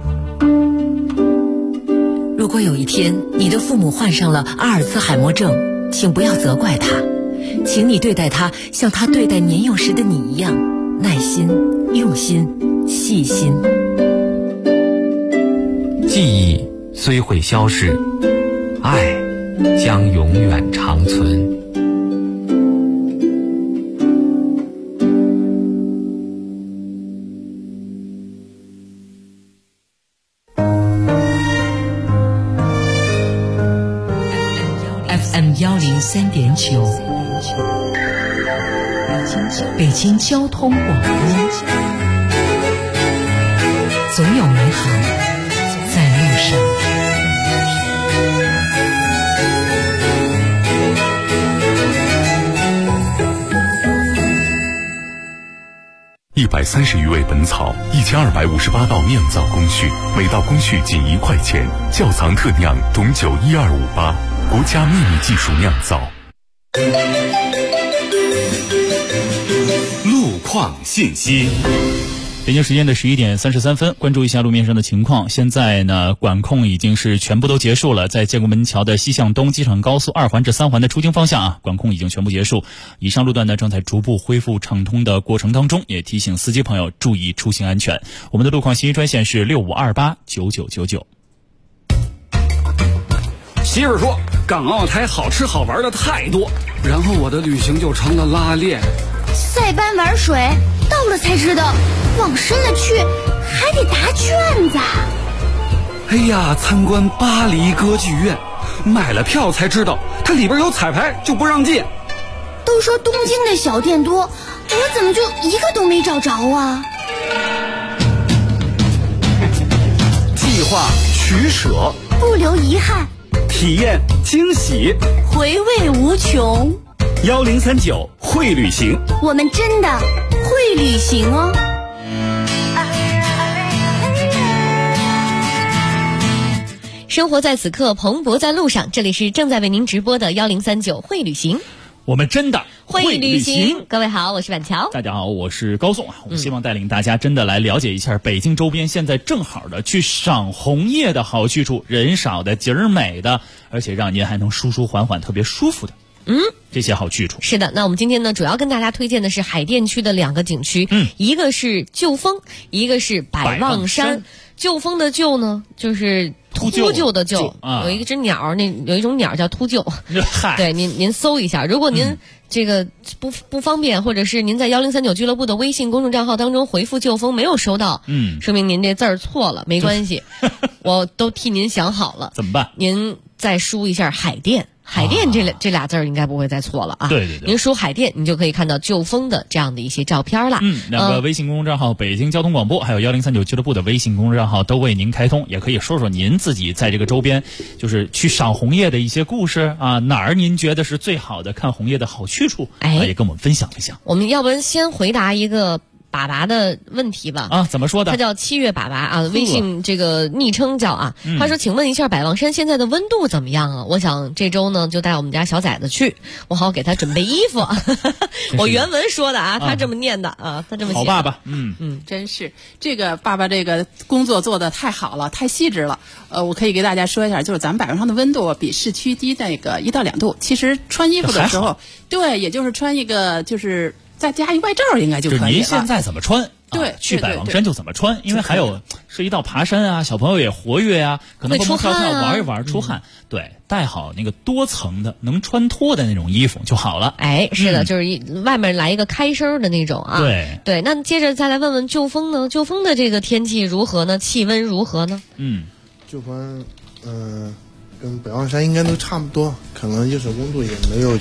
R: 如果有一天你的父母患上了阿尔兹海默症，请不要责怪他，请你对待他像他对待年幼时的你一样，耐心、用心、细心。
S: 记忆虽会消逝，爱将永远长存。
R: FM103.9，北京交通广播，总有美好在路上。
C: 130余味本草，1258道酿造工序，每道工序仅1块钱，窖藏特酿董酒12588，国家秘密技术酿造。
B: 路况信息。
D: 北京时间的11点33分，关注一下路面上的情况。现在呢，管控已经是全部都结束了，在建国门桥的西向东机场高速2环至3环的出京方向啊，管控已经全部结束。以上路段呢正在逐步恢复畅通的过程当中，也提醒司机朋友注意出行安全。我们的路况信息专线是65289999。
T: 媳妇说港澳台好吃好玩的太多，然后我的旅行就成了拉练。
N: 塞班玩水，到了才知道，往深了去还得答卷子。
T: 哎呀，参观巴黎歌剧院，买了票才知道它里边有彩排，就不让进。
N: 都说东京的小店多，我怎么就一个都没找着啊？
T: 计划取舍，
N: 不留遗憾，
T: 体验惊喜，
N: 回味无穷。
T: 1039会旅行，
N: 我们真的会旅行哦。
K: 生活在此刻，蓬勃在路上。这里是正在为您直播的1039会旅行，
D: 我们真的
K: 会旅行。各位好，我是板桥。
D: 大家好，我是高颂。我希望带领大家真的来了解一下北京周边现在正好的去赏红叶的好去处，人少的、景儿美的，而且让您还能舒舒缓缓、特别舒服的。这些好去处
K: 是的。那我们今天呢，主要跟大家推荐的是海淀区的2个景区，一个是旧峰，一个是百望山。旧峰的旧呢，就是秃鹫的鹫，有一只鸟，有一种鸟叫秃鹫。对，您搜一下。如果您这个不方便，或者是您在1039俱乐部的微信公众账号当中回复旧峰没有收到，说明您这字儿错了，没关系，我都替您想好了。
D: 怎么办？
K: 您再输一下海淀。海淀这俩字儿应该不会再错了啊！
D: 对对对，
K: 您输海淀，你就可以看到旧峰的这样的一些照片了。
D: 2个微信公众账号，北京交通广播还有1039俱乐部的微信公众账号都为您开通，也可以说说您自己在这个周边，就是去赏红叶的一些故事啊，哪儿您觉得是最好的看红叶的好去处，也跟我们分享一下。
K: 我们要不然先回答一个粑粑的问题吧。
D: 啊，怎么说的？
K: 他叫7月粑粑啊，微信这个昵称叫啊。他说：“请问一下，百望山现在的温度怎么样啊？我想这周呢就带我们家小崽子去，我好给他准备衣服。”我原文说的啊，他这么念的啊，他这么写。
D: 好爸爸，
L: 真是这个爸爸这个工作做得太好了，太细致了。我可以给大家说一下，就是咱们百望山的温度比市区低那个1到2度。其实穿衣服的时候，对，也就是穿一个就是再加一外罩应该就可以了。
D: 您现在怎么穿？
L: 对，
D: 去百望山就怎么穿，因为还有涉及到爬山啊，小朋友也活跃啊，可能蹦蹦跳跳玩一玩出汗。对，带好那个多层的能穿脱的那种衣服就好了。
K: 哎，是的，就是外面来一个开身的那种啊。对，那接着再来问问旧峰呢？旧峰的这个天气如何呢？气温如何呢？
M: 旧峰跟百望山应该都差不多，可能就是温度也没有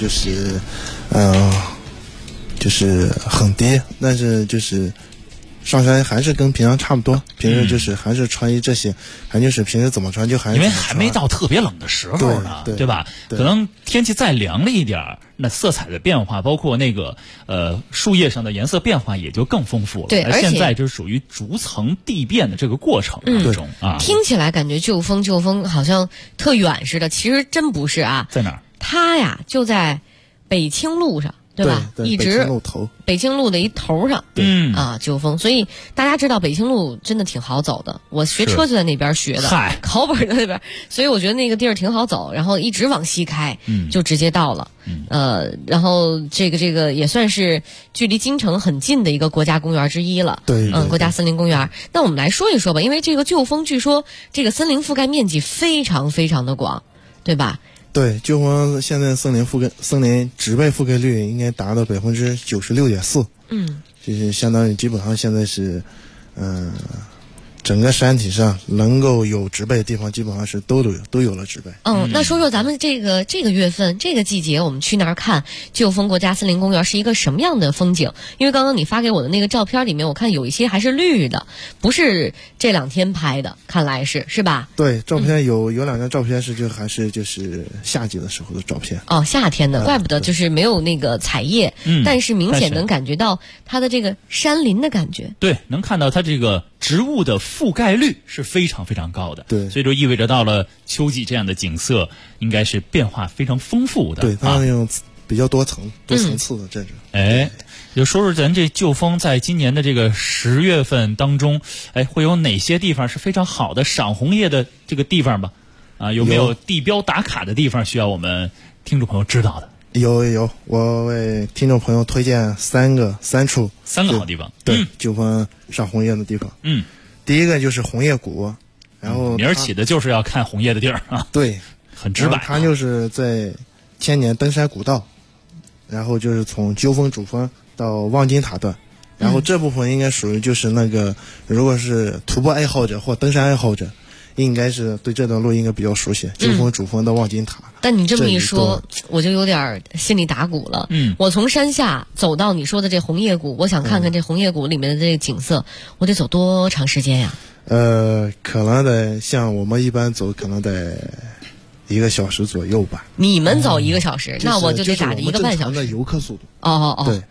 M: 就是很低，但是就是上山还是跟平常差不多，平时就是还是穿衣这些，还就是平时怎么穿就还是
D: 因为还没到特别冷的时候呢，对吧？可能天气再凉了一点，那色彩的变化，包括那个树叶上的颜色变化也就更丰富了。
K: 对，而且
D: 现在就是属于逐层地变的这个过程当中啊。
K: 听起来感觉旧峰好像特远似的，其实真不是啊。
D: 在哪儿？
K: 它呀就在北清路上。对吧？一直北京路的一头上，旧峰。所以大家知道北京路真的挺好走的。我学车就在那边学的，考本在那边，所以我觉得那个地儿挺好走。然后一直往西开，就直接到了。然后这个也算是距离京城很近的一个国家公园之一了。
M: 对，
K: 国家森林公园。那我们来说一说吧，因为这个旧峰据说这个森林覆盖面积非常非常的广，对吧？
M: 对，旧峰现在森林植被覆盖率应该达到96.4%，就是相当于基本上现在是，整个山体上能够有植被的地方，基本上是都有了植被。
K: 那说说咱们这个月份这个季节，我们去那儿看旧峰国家森林公园是一个什么样的风景？因为刚刚你发给我的那个照片里面，我看有一些还是绿的，不是这2天拍的，看来是吧？
M: 对，照片有2张照片是还是就是夏季的时候的照片。
K: 哦，夏天的，怪不得就是没有那个彩叶，但是明显能感觉到它的这个山林的感觉。
D: 对，能看到它这个植物的覆盖率是非常非常高的，
M: 对，
D: 所以就意味着到了秋季这样的景色应该是变化非常丰富的。
M: 对，它那种比较多层次的这种。
D: 就说说咱这旧峰在今年的这个10月份当中，会有哪些地方是非常好的赏红叶的这个地方吧？有没有地标打卡的地方需要我们听众朋友知道的？
M: 有，我为听众朋友推荐3个
D: 好地方。
M: 对，旧峰赏红叶的地方。第一个就是红叶谷，然后
D: 名儿起的就是要看红叶的地儿啊。
M: 对，
D: 很直白。
M: 它就是在千年登山古道，然后就是从鸠峰主峰到望京塔段，然后这部分应该属于就是那个，如果是徒步爱好者或登山爱好者，应该是对这段路应该比较熟悉。鸠峰主峰到望京塔。
K: 但你这么一说，我就有点心里打鼓了。我从山下走到你说的这红叶谷，我想看看这红叶谷里面的这个景色，我得走多长时间呀？
M: 可能得像我们一般走，可能得1个小时左右吧。
K: 你们走1个小时，那我就得打着1个半小时。
M: 的游客速度。
K: 对。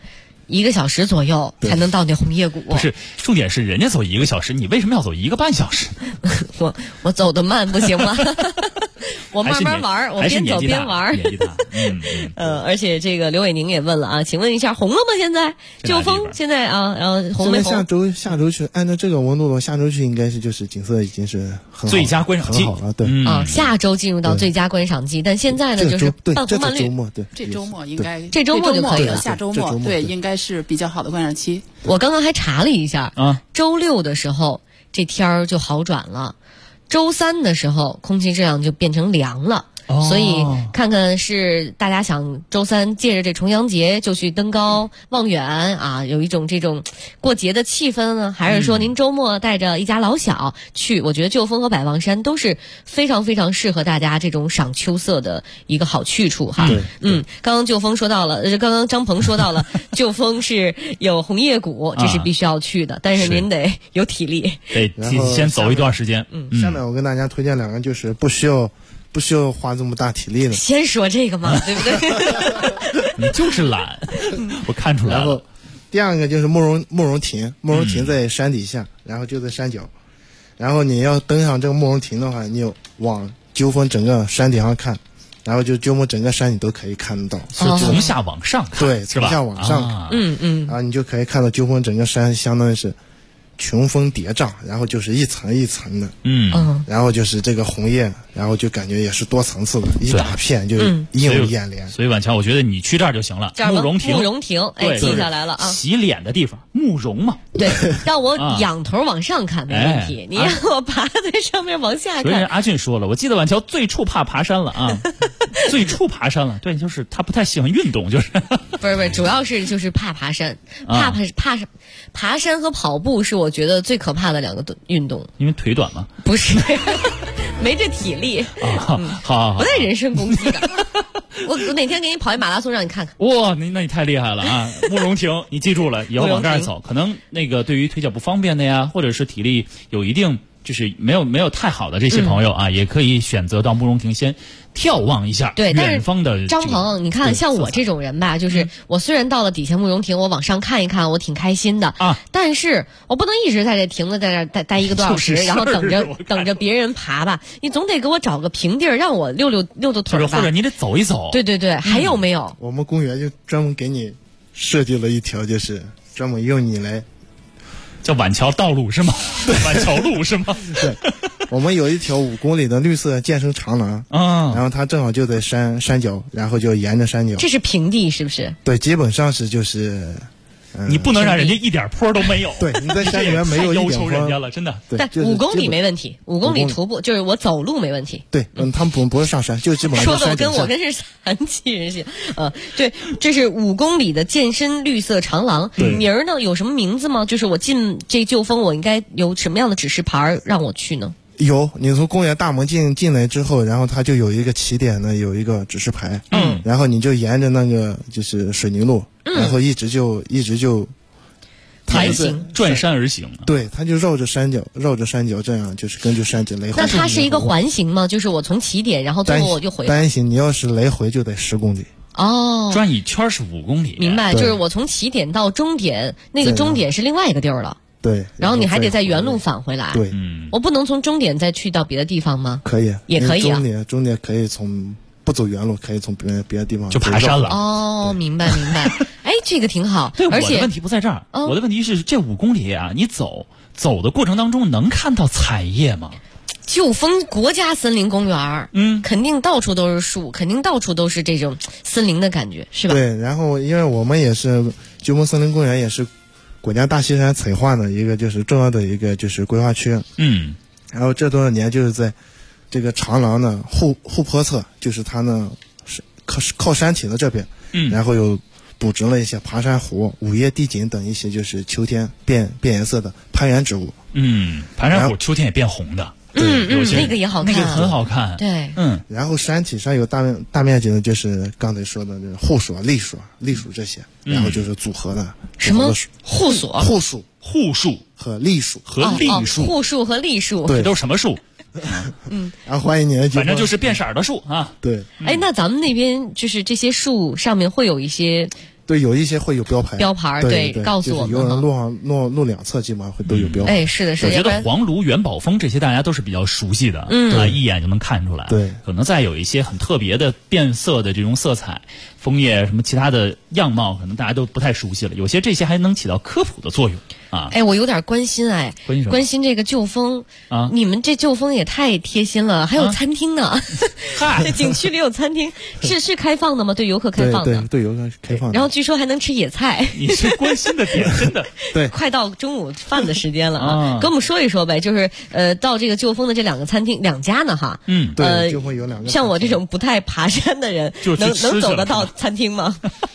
K: 1个小时左右才能到那红叶谷。
D: 不是，重点是人家走1个小时，你为什么要走1个半小时？
K: 我走得慢不行吗？我慢慢玩，我边走边玩。而且这个刘伟宁也问了啊，请问一下红了吗？现在旧峰现在啊，然后红没红？
M: 下周去，按照这个温度的下周去，应该是就是景色已经是很好
D: 最佳观赏季
M: 很好了。对
K: 下周进入到最佳观赏季，但现在呢就是半红半绿。
L: 这周末应该
K: 这周末就可以了。
L: 下周末对应该是比较好的观赏期。
K: 我刚刚还查了一下啊，周6的时候这天儿就好转了，周3的时候空气质量就变成凉了。所以看看是大家想周3借着这重阳节就去登高望远啊，有一种这种过节的气氛呢，还是说您周末带着一家老小去？我觉得旧峰和百望山都是非常非常适合大家这种赏秋色的一个好去处哈。刚刚旧峰说到了，刚刚张鹏说到了，旧峰是有红叶谷，这是必须要去的，但是您得有体力，
D: 得先走一段时间。
M: 下面我跟大家推荐2个，就是不需要花这么大体力的。
K: 先说这个嘛，对不对？
D: 你就是懒，我看出来了。
M: 然后第2个就是慕容亭在山底下，然后就在山脚。然后你要登上这个慕容亭的话，你有往鸠峰整个山顶上看，然后就鸠峰整个山你都可以看得到，
D: 是从下往上看，
M: 对，从下往上看，然后你就可以看到鸠峰整个山相当于是群峰叠嶂，然后就是一层一层的，然后就是这个红叶，然后就感觉也是多层次的，一大片就映入眼帘。
D: 所以婉乔，我觉得你去这儿就行了，慕容亭，
K: 哎，记下来了啊，
D: 洗脸的地方，慕容嘛，
K: 对，让我仰头往上看没问题，你让我爬在上面往下看。
D: 所以阿俊说了，我记得婉乔最触怕爬山了啊，最触爬山了，对，就是他不太喜欢运动，就是
K: 不是，主要是就是怕爬山，爬山和跑步是我觉得最可怕的2个运动。
D: 因为腿短吗？
K: 不是，没这体力。
D: 好，
K: 不带人身攻击的。我哪天给你跑一马拉松让你看看。
D: 哇，那你太厉害了啊！慕容亭，你记住了，以后往这儿走，可能那个对于腿脚不方便的呀，或者是体力有一定就是没有太好的这些朋友啊，也可以选择到慕容亭先眺望一下远方的。
K: 张鹏，你看像我这种人吧，就是我虽然到了底下慕容亭，我往上看一看，我挺开心的啊，但是我不能一直在这亭子在这待1个多小时，然后等着别人爬吧，你总得给我找个平地儿让我溜溜腿吧，
D: 或者你得走一走。
K: 对，还有没有？
M: 我们公园就专门给你设计了一条，就是专门用你来。
D: 叫晚桥道路是吗？晚桥路是吗？
M: 对，我们有一条5公里的绿色健身长廊然后它正好就在山脚，然后就沿着山脚。
K: 这是平地是不是？
M: 对，基本上是就是。
D: 你不能让人家一点坡都没有。
M: 对，你在山里面没有
D: 要求人家了，真的。
M: 对，
K: 但5公里没问题，5公里徒步就是我走路没问题。
M: 对，他们不是上山，就基本上
K: 说的我跟是残疾人士。对，这是5公里的健身绿色长廊，名儿呢有什么名字吗？就是我进这旧峰，我应该有什么样的指示牌让我去呢？
M: 有，你从公园大门进来之后，然后它就有一个起点呢，有一个指示牌，然后你就沿着那个就是水泥路，然后一直就
K: 环行
D: 转山而行。
M: 对，它就绕着山脚，这样就是根据山脚来回。
K: 那它是一个环行吗？就是我从起点，然后最后我就回
M: 单行，你要是来回就得10公里。
D: 转一圈是5公里。
K: 明白，就是我从起点到终点，那个终点是另外一个地儿了。
M: 对，
K: 然后你还得在原路返回来。
M: 对，
K: 我不能从终点再去到别的地方吗？
M: 可以，
K: 也可以啊。
M: 终点可以从不走原路，可以从别的地方
D: 就爬山了。
K: 明白。哎，这个挺好。
D: 对，而且我的问题不在这儿，我的问题是这5公里啊，你走的过程当中能看到彩叶吗？
K: 旧峰国家森林公园，肯定到处都是树，肯定到处都是这种森林的感觉，是吧？
M: 对，然后因为我们也是旧峰森林公园也是国家大西山彩化的一个就是重要的一个就是规划区，然后这多少年就是在这个长廊的后坡侧，就是它呢是靠山体的这边，然后有布置了一些爬山虎、五叶地锦等一些就是秋天变颜色的攀援植物，
D: 爬山虎秋天也变红的。
K: 那个也好看，
D: 那个很好看。
K: 对，
M: 然后山体上有大面积的，就是刚才说的这护树、栗树这些，然后就是组合的
K: 什么护树
M: 和栗树
K: 护树和栗树，
D: 这都是什么树？
M: 然后欢迎你，
D: 反正就是变色的树啊。
M: 对，
K: 哎，那咱们那边就是这些树上面会有一些
M: 对，有一些会有标牌，对，
K: 告诉我们。
M: 有人路两侧基本上会都有标牌。
K: 哎，是的，是的。
D: 我觉得黄芦、元宝峰这些大家都是比较熟悉的，一眼就能看出来。
M: 对，
D: 可能再有一些很特别的变色的这种色彩、枫叶什么其他的样貌，可能大家都不太熟悉了。有些这些还能起到科普的作用啊。
K: 哎，我有点关心
D: 关
K: 心这个旧峰
D: 啊！
K: 你们这旧峰也太贴心了，还有餐厅呢。这景区里有餐厅，是开放的吗？对游客开放的，
M: 对游客开放的。
K: 然后据说还能吃野菜。
D: 你是关心的点，真的。
M: 对，
K: 快到中午饭的时间了啊！跟我们说一说呗，就是到这个旧峰的这2个餐厅2家呢哈。
M: 对，就会有2个。
K: 像我这种不太爬山的人，能走得到餐厅吗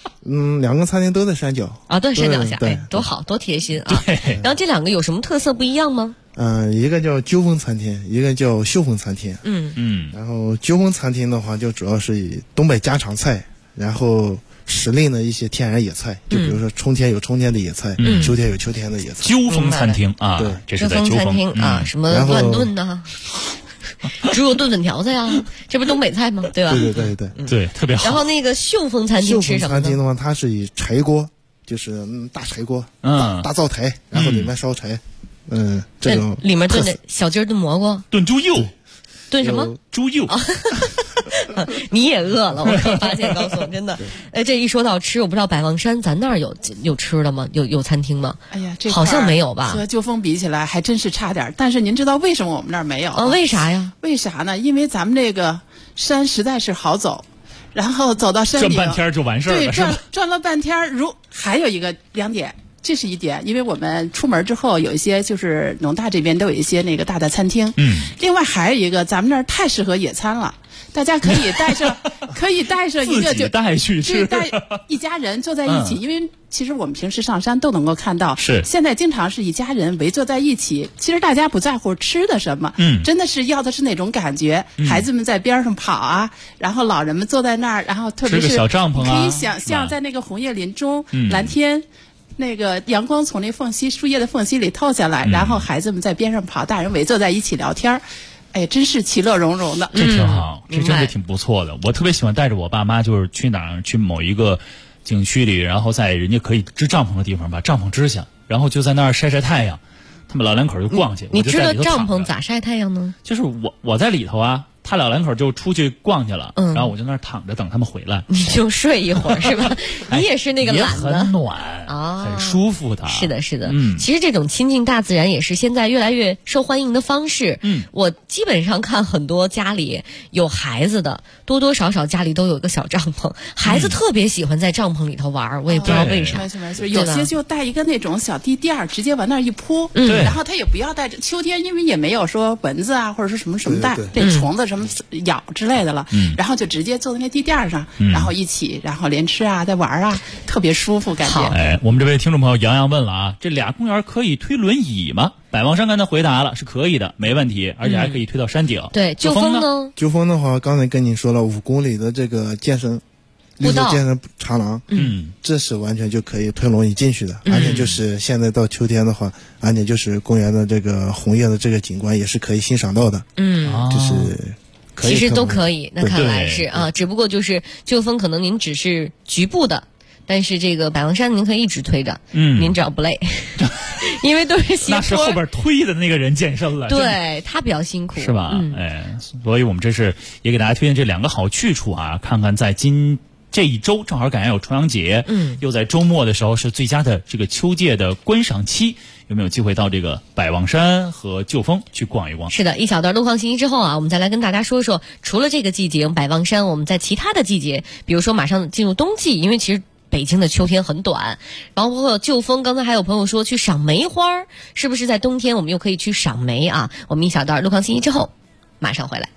M: ？2个餐厅都在山脚
K: 啊，都在山脚下，哎，多好，多贴心啊！然后这2个有什么特色不一样吗？
M: 一个叫鸠峰餐厅，一个叫秀峰餐厅。然后鸠峰餐厅的话，就主要是以东北家常菜，然后时令的一些天然野菜，就比如说春天有春天的野菜，秋天有秋天的野菜。
D: 鸠峰餐厅啊，
M: 对，
D: 这是在鸠
K: 餐厅啊，什么乱炖呐。猪肉炖粉条子呀，这不是东北菜吗？对吧？
M: 对，
D: 特别好。
K: 然后那个秀峰餐厅吃什么呢？
M: 秀峰餐厅的话，它是以柴锅，就是大柴锅，大灶台，然后里面烧柴，这种
K: 里面炖的小鸡儿炖蘑菇，
D: 炖猪肉，
K: 炖什么？
D: 猪肉。
K: 你也饿了，我发现，告诉我，真的。哎，这一说到吃，我不知道百望山咱那儿有吃的吗？有餐厅吗？
L: 哎呀，这
K: 好像没有吧？
L: 和鸠峰比起来还真是差点。但是您知道为什么我们那儿没有？
K: 为啥呀？
L: 为啥呢？因为咱们这个山实在是好走，然后走到山顶
D: 转半天就完事儿了，
L: 对，转了半天。还有一个2点。这是一点，因为我们出门之后有一些就是农大这边都有一些那个大的餐厅。另外还有一个，咱们那儿太适合野餐了，大家可以带上一个就
D: 带去吃，
L: 带一家人坐在一起，因为其实我们平时上山都能够看到，
D: 是
L: 现在经常是一家人围坐在一起。其实大家不在乎吃的什么，真的是要的是那种感觉。孩子们在边上跑啊，然后老人们坐在那儿，然后特别是
D: 小帐篷
L: 可以想象在那个红叶林中，蓝天。那个阳光从那树叶的缝隙里透下来，然后孩子们在边上跑，大人围坐在一起聊天，哎，真是其乐融融的。
D: 这挺好，这真的挺不错的。我特别喜欢带着我爸妈，就是去哪儿去某一个景区里，然后在人家可以支帐篷的地方把帐篷支下，然后就在那儿晒晒太阳。他们老两口就逛去。
K: 你知道帐篷咋晒太阳呢？
D: 就是我在里头啊。他老两口就出去逛去了，然后我就那儿躺着等他们回来。
K: 你就睡一会儿是吧？你也是那个懒的，
D: 也很暖
K: 啊，
D: 很舒服的。
K: 是的，是的。其实这种亲近大自然也是现在越来越受欢迎的方式。我基本上看很多家里有孩子的，多多少少家里都有个小帐篷，孩子特别喜欢在帐篷里头玩，我也不知道为啥。
L: 有些就带一个那种小地垫，直接往那儿一铺，然后他也不要带着。秋天因为也没有说蚊子啊，或者是什么带那虫子什么咬之类的了，然后就直接坐在那地垫上，然后一起，然后连吃啊，再玩啊，特别舒服感觉。
D: 哎，我们这位听众朋友杨洋问了啊，这俩公园可以推轮椅吗？百望山刚才回答了，是可以的，没问题，而且还可以推到山顶。
K: 对，鸠峰呢？
M: 鸠峰的话，刚才跟你说了5公里的这个绿色健身长廊，这是完全就可以推轮椅进去的，而且就是现在到秋天的话，而且就是公园的这个红叶的这个景观也是可以欣赏到的，就是可以
K: 其实都可以。那看来是啊，只不过就是鸠峰可能您只是局部的，但是这个百望山您可以一直推着，您只要不累，因为都是斜坡。
D: 那是后边推的那个人健身了，
K: 对他比较辛苦，
D: 是吧？哎，所以我们这是也给大家推荐这2个好去处啊，看看在这一周正好赶上有重阳节，又在周末的时候是最佳的这个秋季的观赏期，有没有机会到这个百望山和鸠峰去逛一逛？
K: 是的，一小段路况信息之后啊，我们再来跟大家说说，除了这个季节百望山，我们在其他的季节，比如说马上进入冬季，因为其实北京的秋天很短，然后包括鸠峰，刚才还有朋友说去赏梅花，是不是在冬天我们又可以去赏梅啊？我们一小段路况信息之后马上回来。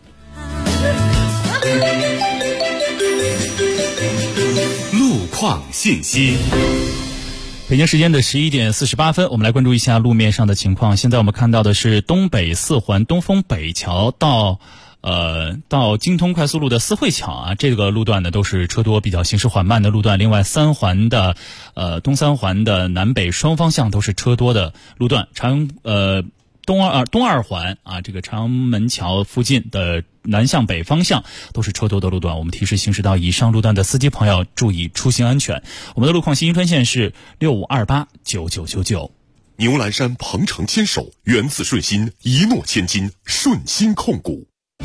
B: 路况信息。
D: 北京时间的11点48分，我们来关注一下路面上的情况。现在我们看到的是东北4环东风北桥到京通快速路的四惠桥啊，这个路段呢都是车多，比较行驶缓慢的路段。另外3环的东3环的南北双方向都是车多的路段。 东二环啊，这个朝阳门桥附近的南向北方向都是车多的路段，我们提示行驶到以上路段的司机朋友注意出行安全。我们的路况：新银川线是65289999。
B: 牛栏山鹏程牵手，源自顺心，一诺千金，顺心控股。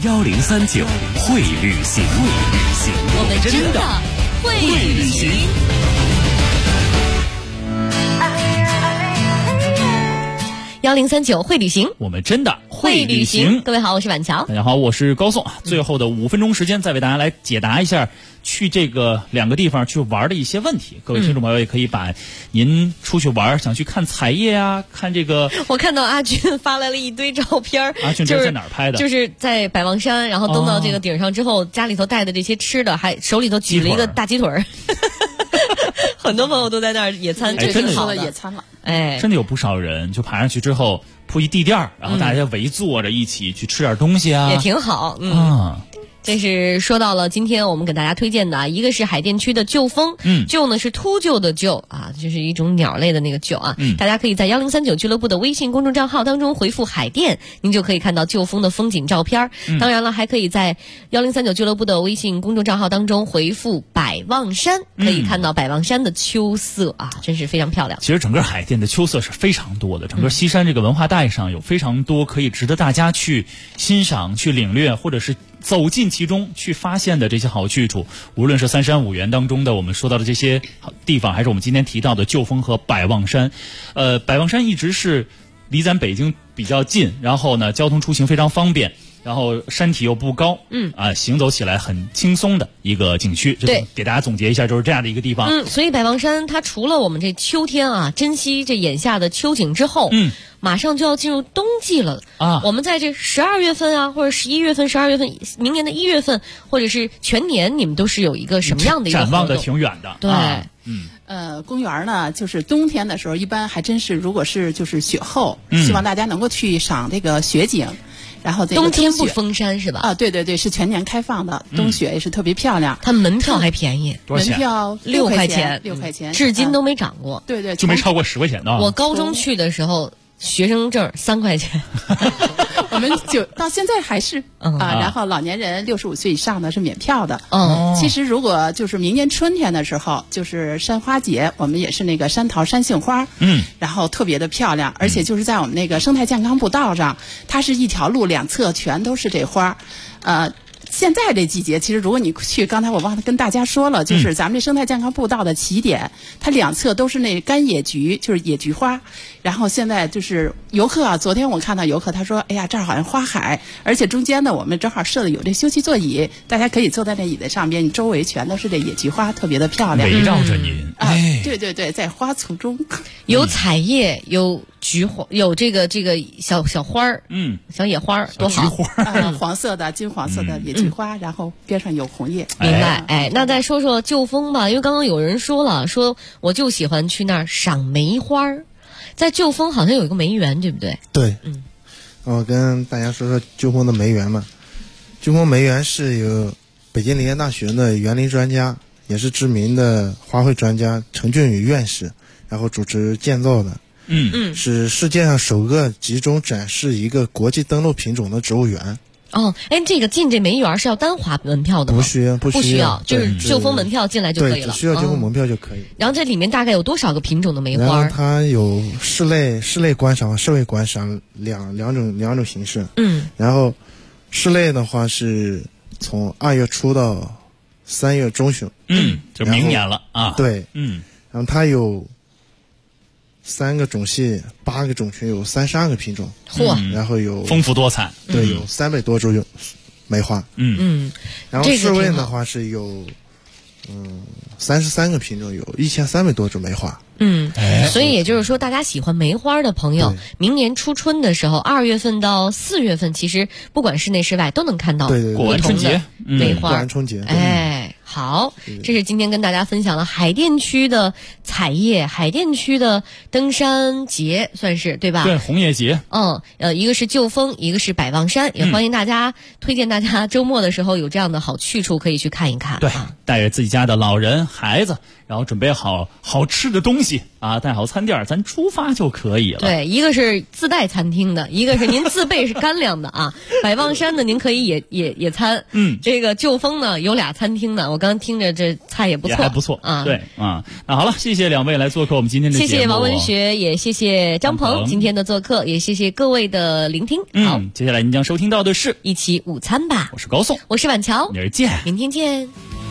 J: 1039会旅行，
K: 我们真的会旅行。1039会旅行，
D: 我们真的会旅行。
K: 各位好，我是婉乔。
D: 大家好，我是高颂。最后的5分钟时间，再为大家来解答一下去这个2个地方去玩的一些问题。各位听众朋友也可以把您出去玩想去看彩叶啊，看这个。
K: 我看到阿军发来了一堆照片。
D: 阿军这是在哪儿拍的？
K: 就是在百望山，然后登到这个顶上之后，家里头带的这些吃的，还手里头举了一个大鸡腿儿。很多朋友都在那儿野餐，
L: 这
K: 是
L: 好的野餐了。
D: 真的有不少人就爬上去之后铺一地垫，然后大家围坐着一起去吃点东西啊，
K: 也挺好。这是说到了今天我们给大家推荐的，一个是海淀区的鹫峰，鹫呢是秃鹫的鹫啊，就是一种鸟类的那个鹫啊。大家可以在1039俱乐部的微信公众账号当中回复海淀，您就可以看到鹫峰的风景照片。当然了，还可以在1039俱乐部的微信公众账号当中回复百望山，可以看到百望山的秋色啊，真是非常漂亮。
D: 其实整个海淀的秋色是非常多的，整个西山这个文化带上有非常多可以值得大家去欣赏、去领略，或者是走进其中去发现的这些好去处，无论是3山5园当中的我们说到的这些地方，还是我们今天提到的鹫峰和百望山。百望山一直是离咱北京比较近，然后呢交通出行非常方便，然后山体又不高，行走起来很轻松的一个景区。
K: 对，
D: 给大家总结一下，就是这样的一个地方。
K: 所以百望山它除了我们这秋天啊，珍惜这眼下的秋景之后，马上就要进入冬季了啊！我们在这12月份啊，或者11月份、12月份，明年的1月份，或者是全年，你们都是有一个什么样的一个
D: 展望的挺远的？
K: 对。
L: 公园呢，就是冬天的时候，一般还真是，如果是就是雪后，希望大家能够去赏这个雪景。然后
K: 冬天不封山是吧？
L: 啊，对对对，是全年开放的，冬雪也是特别漂亮。
K: 它门票还便宜，
L: 门票
K: 6块钱
L: ，6块钱，
K: 至今都没涨过。
L: 对对，
D: 就没超过10块钱的。
K: 我高中去的时候，学生证3块钱。
L: 我们就到现在还是然后老年人65岁以上的是免票的。其实如果就是明年春天的时候，就是山花节，我们也是那个山桃、山杏花，然后特别的漂亮，而且就是在我们那个生态健康步道上，它是一条路两侧全都是这花，现在这季节，其实如果你去，刚才我忘了跟大家说了，就是咱们这生态健康步道的起点，它两侧都是那干野菊，就是野菊花。然后现在就是游客啊，昨天我看到游客他说，哎呀，这儿好像花海，而且中间呢，我们正好设的有这休息座椅，大家可以坐在那椅子上边，你周围全都是这野菊花，特别的漂亮，
D: 围绕着您。
L: 对对对，在花丛中
K: 有彩叶，有菊花，有这个小花儿，小野花多好，
D: 菊花
L: 黄色的、金黄色的野菊花，然后边上有红叶。
K: 明白。那再说说鹫峰吧，因为刚刚有人说了，说我就喜欢去那儿赏梅花，在鹫峰好像有一个梅园，对不对？
M: 对，我跟大家说说鹫峰的梅园嘛。鹫峰梅园是由北京林业大学的园林专家，也是知名的花卉专家陈俊宇院士，然后主持建造的。是世界上首个集中展示一个国际登录品种的植物园。
K: 这个进这梅园是要单花门票的吗？
M: 不需要，
K: 就是鹫峰门票进来就可以了。
M: 对，只需要鹫峰门票就可以。
K: 然后这里面大概有多少个品种的梅花？
M: 然后它有室内观赏、室外观赏两种形式。然后室内的话是从2月初到3月中旬。
D: 就明年了啊。
M: 对，然后它有3个种系、8个种群，有32个品种。然后有
D: 丰富多彩。
M: 对，有300多株梅花。然后室外的话是有33个品种，有1300多株梅花。
K: 所以也就是说，大家喜欢梅花的朋友，明年初春的时候，2月份到4月份，其实不管室内室外都能看到
D: 过完春节
K: 梅花。
M: 过完春节，
K: 好，这是今天跟大家分享了海淀区的彩叶，海淀区的登山节，算是对吧？
D: 对，红叶节。
K: 一个是旧峰，一个是百望山，也欢迎大家，推荐大家周末的时候有这样的好去处可以去看一看。
D: 对，带着自己家的老人、孩子，然后准备好吃的东西啊，带好餐垫，咱出发就可以了。
K: 对，一个是自带餐厅的，一个是您自备是干粮的啊。百望山呢，您可以野餐。这个旧峰呢有俩餐厅呢，我刚听着这菜也不错，
D: 也还不错
K: 啊。
D: 对啊，那好了，谢谢两位来做客我们今天的节目。
K: 谢谢王文学，也谢谢张鹏今天的做客，也谢谢各位的聆听。好，
D: 接下来您将收听到的是
K: 一起午餐吧。
D: 我是高颂，
K: 我是婉乔，
D: 明儿见，
K: 明天见。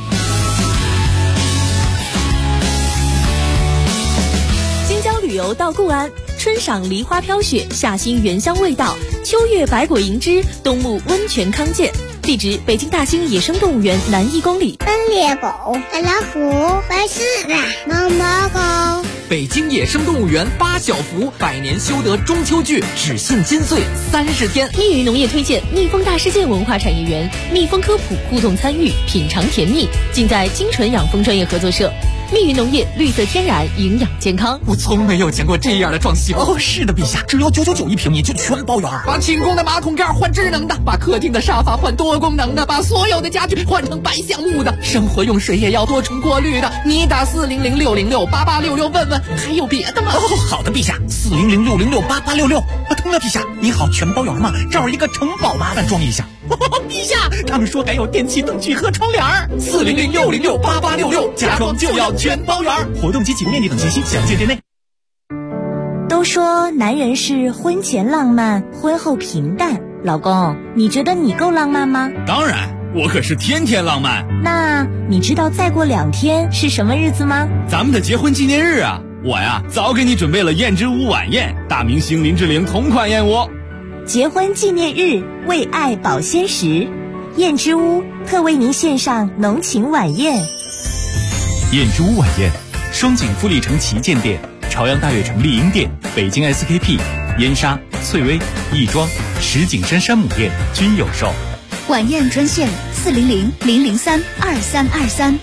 A: 京郊旅游到固安，春赏梨花飘雪，夏欣原香味道，秋月百果盈枝，冬沐温泉康健。地址：北京大兴野生动物园南1公里。
N: 斑鬣狗、大老虎、白狮子、毛毛狗。
O: 北京野生动物园8小福100年修得中秋剧，只信金穗30天。
A: 密云农业推荐蜜蜂大世界文化产业园，蜜蜂科普互动参与，品尝甜蜜，尽在金纯养蜂专业合作社。密云农业，绿色天然，营养健康。
O: 我从没有见过这样的装修哦！是的，陛下，只要999一平米就全包圆。把清宫的马桶盖换智能的，把客厅的沙发换多功能的，把所有的家具换成白橡木的，生活用水也要多重过滤的。你打400-606-8866问问，还有别的吗？哦，好的，陛下，400-606-8866。对了，陛下，你好，全包圆吗？这儿一个城堡，麻烦装一下。陛下，他们说还有电器灯具和窗帘，400-606-8866，家装就要全包圆。活动及启动面积等信息详见店内。
A: 都说男人是婚前浪漫，婚后平淡。老公，你觉得你够浪漫吗？
B: 当然，我可是天天浪漫。
A: 那你知道再过2天是什么日子吗？
B: 咱们的结婚纪念日啊！我呀，早给你准备了燕之屋晚宴，大明星林志玲同款燕窝。
A: 结婚纪念日，为爱保鲜时，燕之屋特为您献上浓情晚宴。
B: 燕之屋晚宴，双井富力城旗舰店、朝阳大悦城丽婴店、北京 SKP、燕莎、翠微、亦庄、石景山山姆店均有售。
U: 晚宴专线400-003-2323。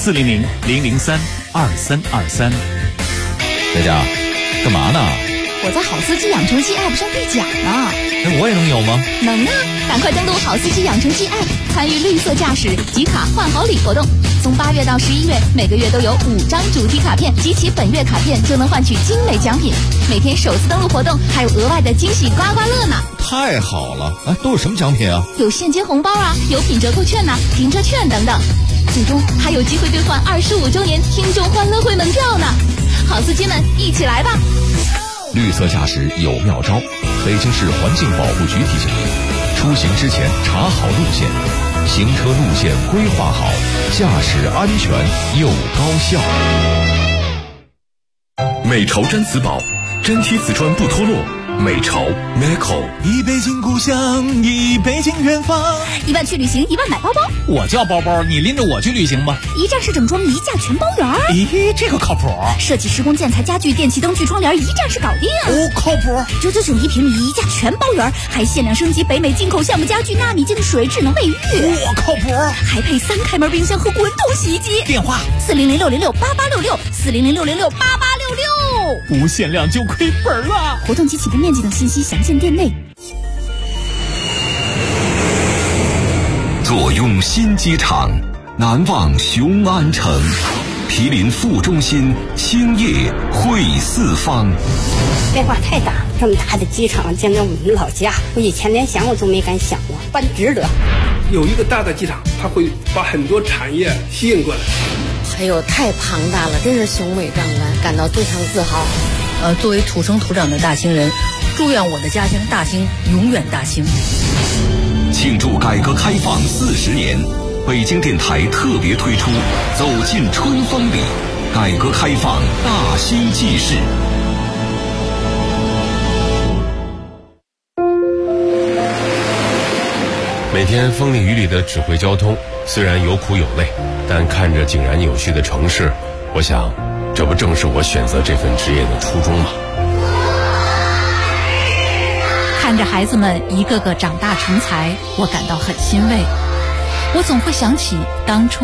B: 400-003-2323。
V: 佳佳，干嘛呢？
U: 我在好司机养成记 App 上兑奖呢。
V: 那我也能有吗？
U: 能啊！赶快登录好司机养成记 App， 参与绿色驾驶集卡换好礼活动。从8月到11月，每个月都有5张主题卡片，集齐本月卡片就能换取精美奖品。每天首次登录活动还有额外的惊喜刮刮乐呢！
V: 太好了！哎，都有什么奖品啊？
U: 有现金红包啊，有品折扣券呐、停车券等等。最终还有机会兑换25周年听众欢乐会门票呢！好司机们，一起来吧！
V: 绿色驾驶有妙招，北京市环境保護局提醒您：出行之前查好路线，行车路线规划好，驾驶安全又高效。
P: 美潮毡瓷宝，真贴瓷砖不脱落。美潮 Meco。
O: 一北京故乡，一北京远方。
U: 1万去旅行，1万买包包。
O: 我叫包包，你拎着我去旅行吧。
U: 一站式整装，一价全包圆。
O: 咦，这个靠谱。
U: 设计施工建材家具电器灯具窗帘，一站式搞定。
O: 哦，靠谱。
U: 999一平米，一价全包圆，还限量升级北美进口橡木家具纳米净水智能卫浴。
O: 我靠谱。
U: 还配3开门冰箱和滚筒洗衣机。
O: 电话
U: 400-606-8866，400-606-8866。
O: 不限量就亏本了。
U: 活动及启动面积等信息详见店内。
P: 坐拥新机场，难忘雄安城。毗邻副中心，兴业汇四方。
W: 变化太大，这么大的机场建在我们老家，我以前连想我都没敢想过，办值得。
X: 有一个大的机场，它会把很多产业吸引过来。
Y: 哎呦，太庞大了，真是雄伟壮观，感到非常自豪。作为土生土长的大兴人，祝愿我的家乡大兴永远大兴。
P: 庆祝改革开放40年，北京电台特别推出《走进春风里》，改革开放大兴纪事。
Z: 每天风里雨里的指挥交通，虽然有苦有累，但看着井然有序的城市，我想这不正是我选择这份职业的初衷吗？
U: 看着孩子们一个个长大成才，我感到很欣慰。我总会想起当初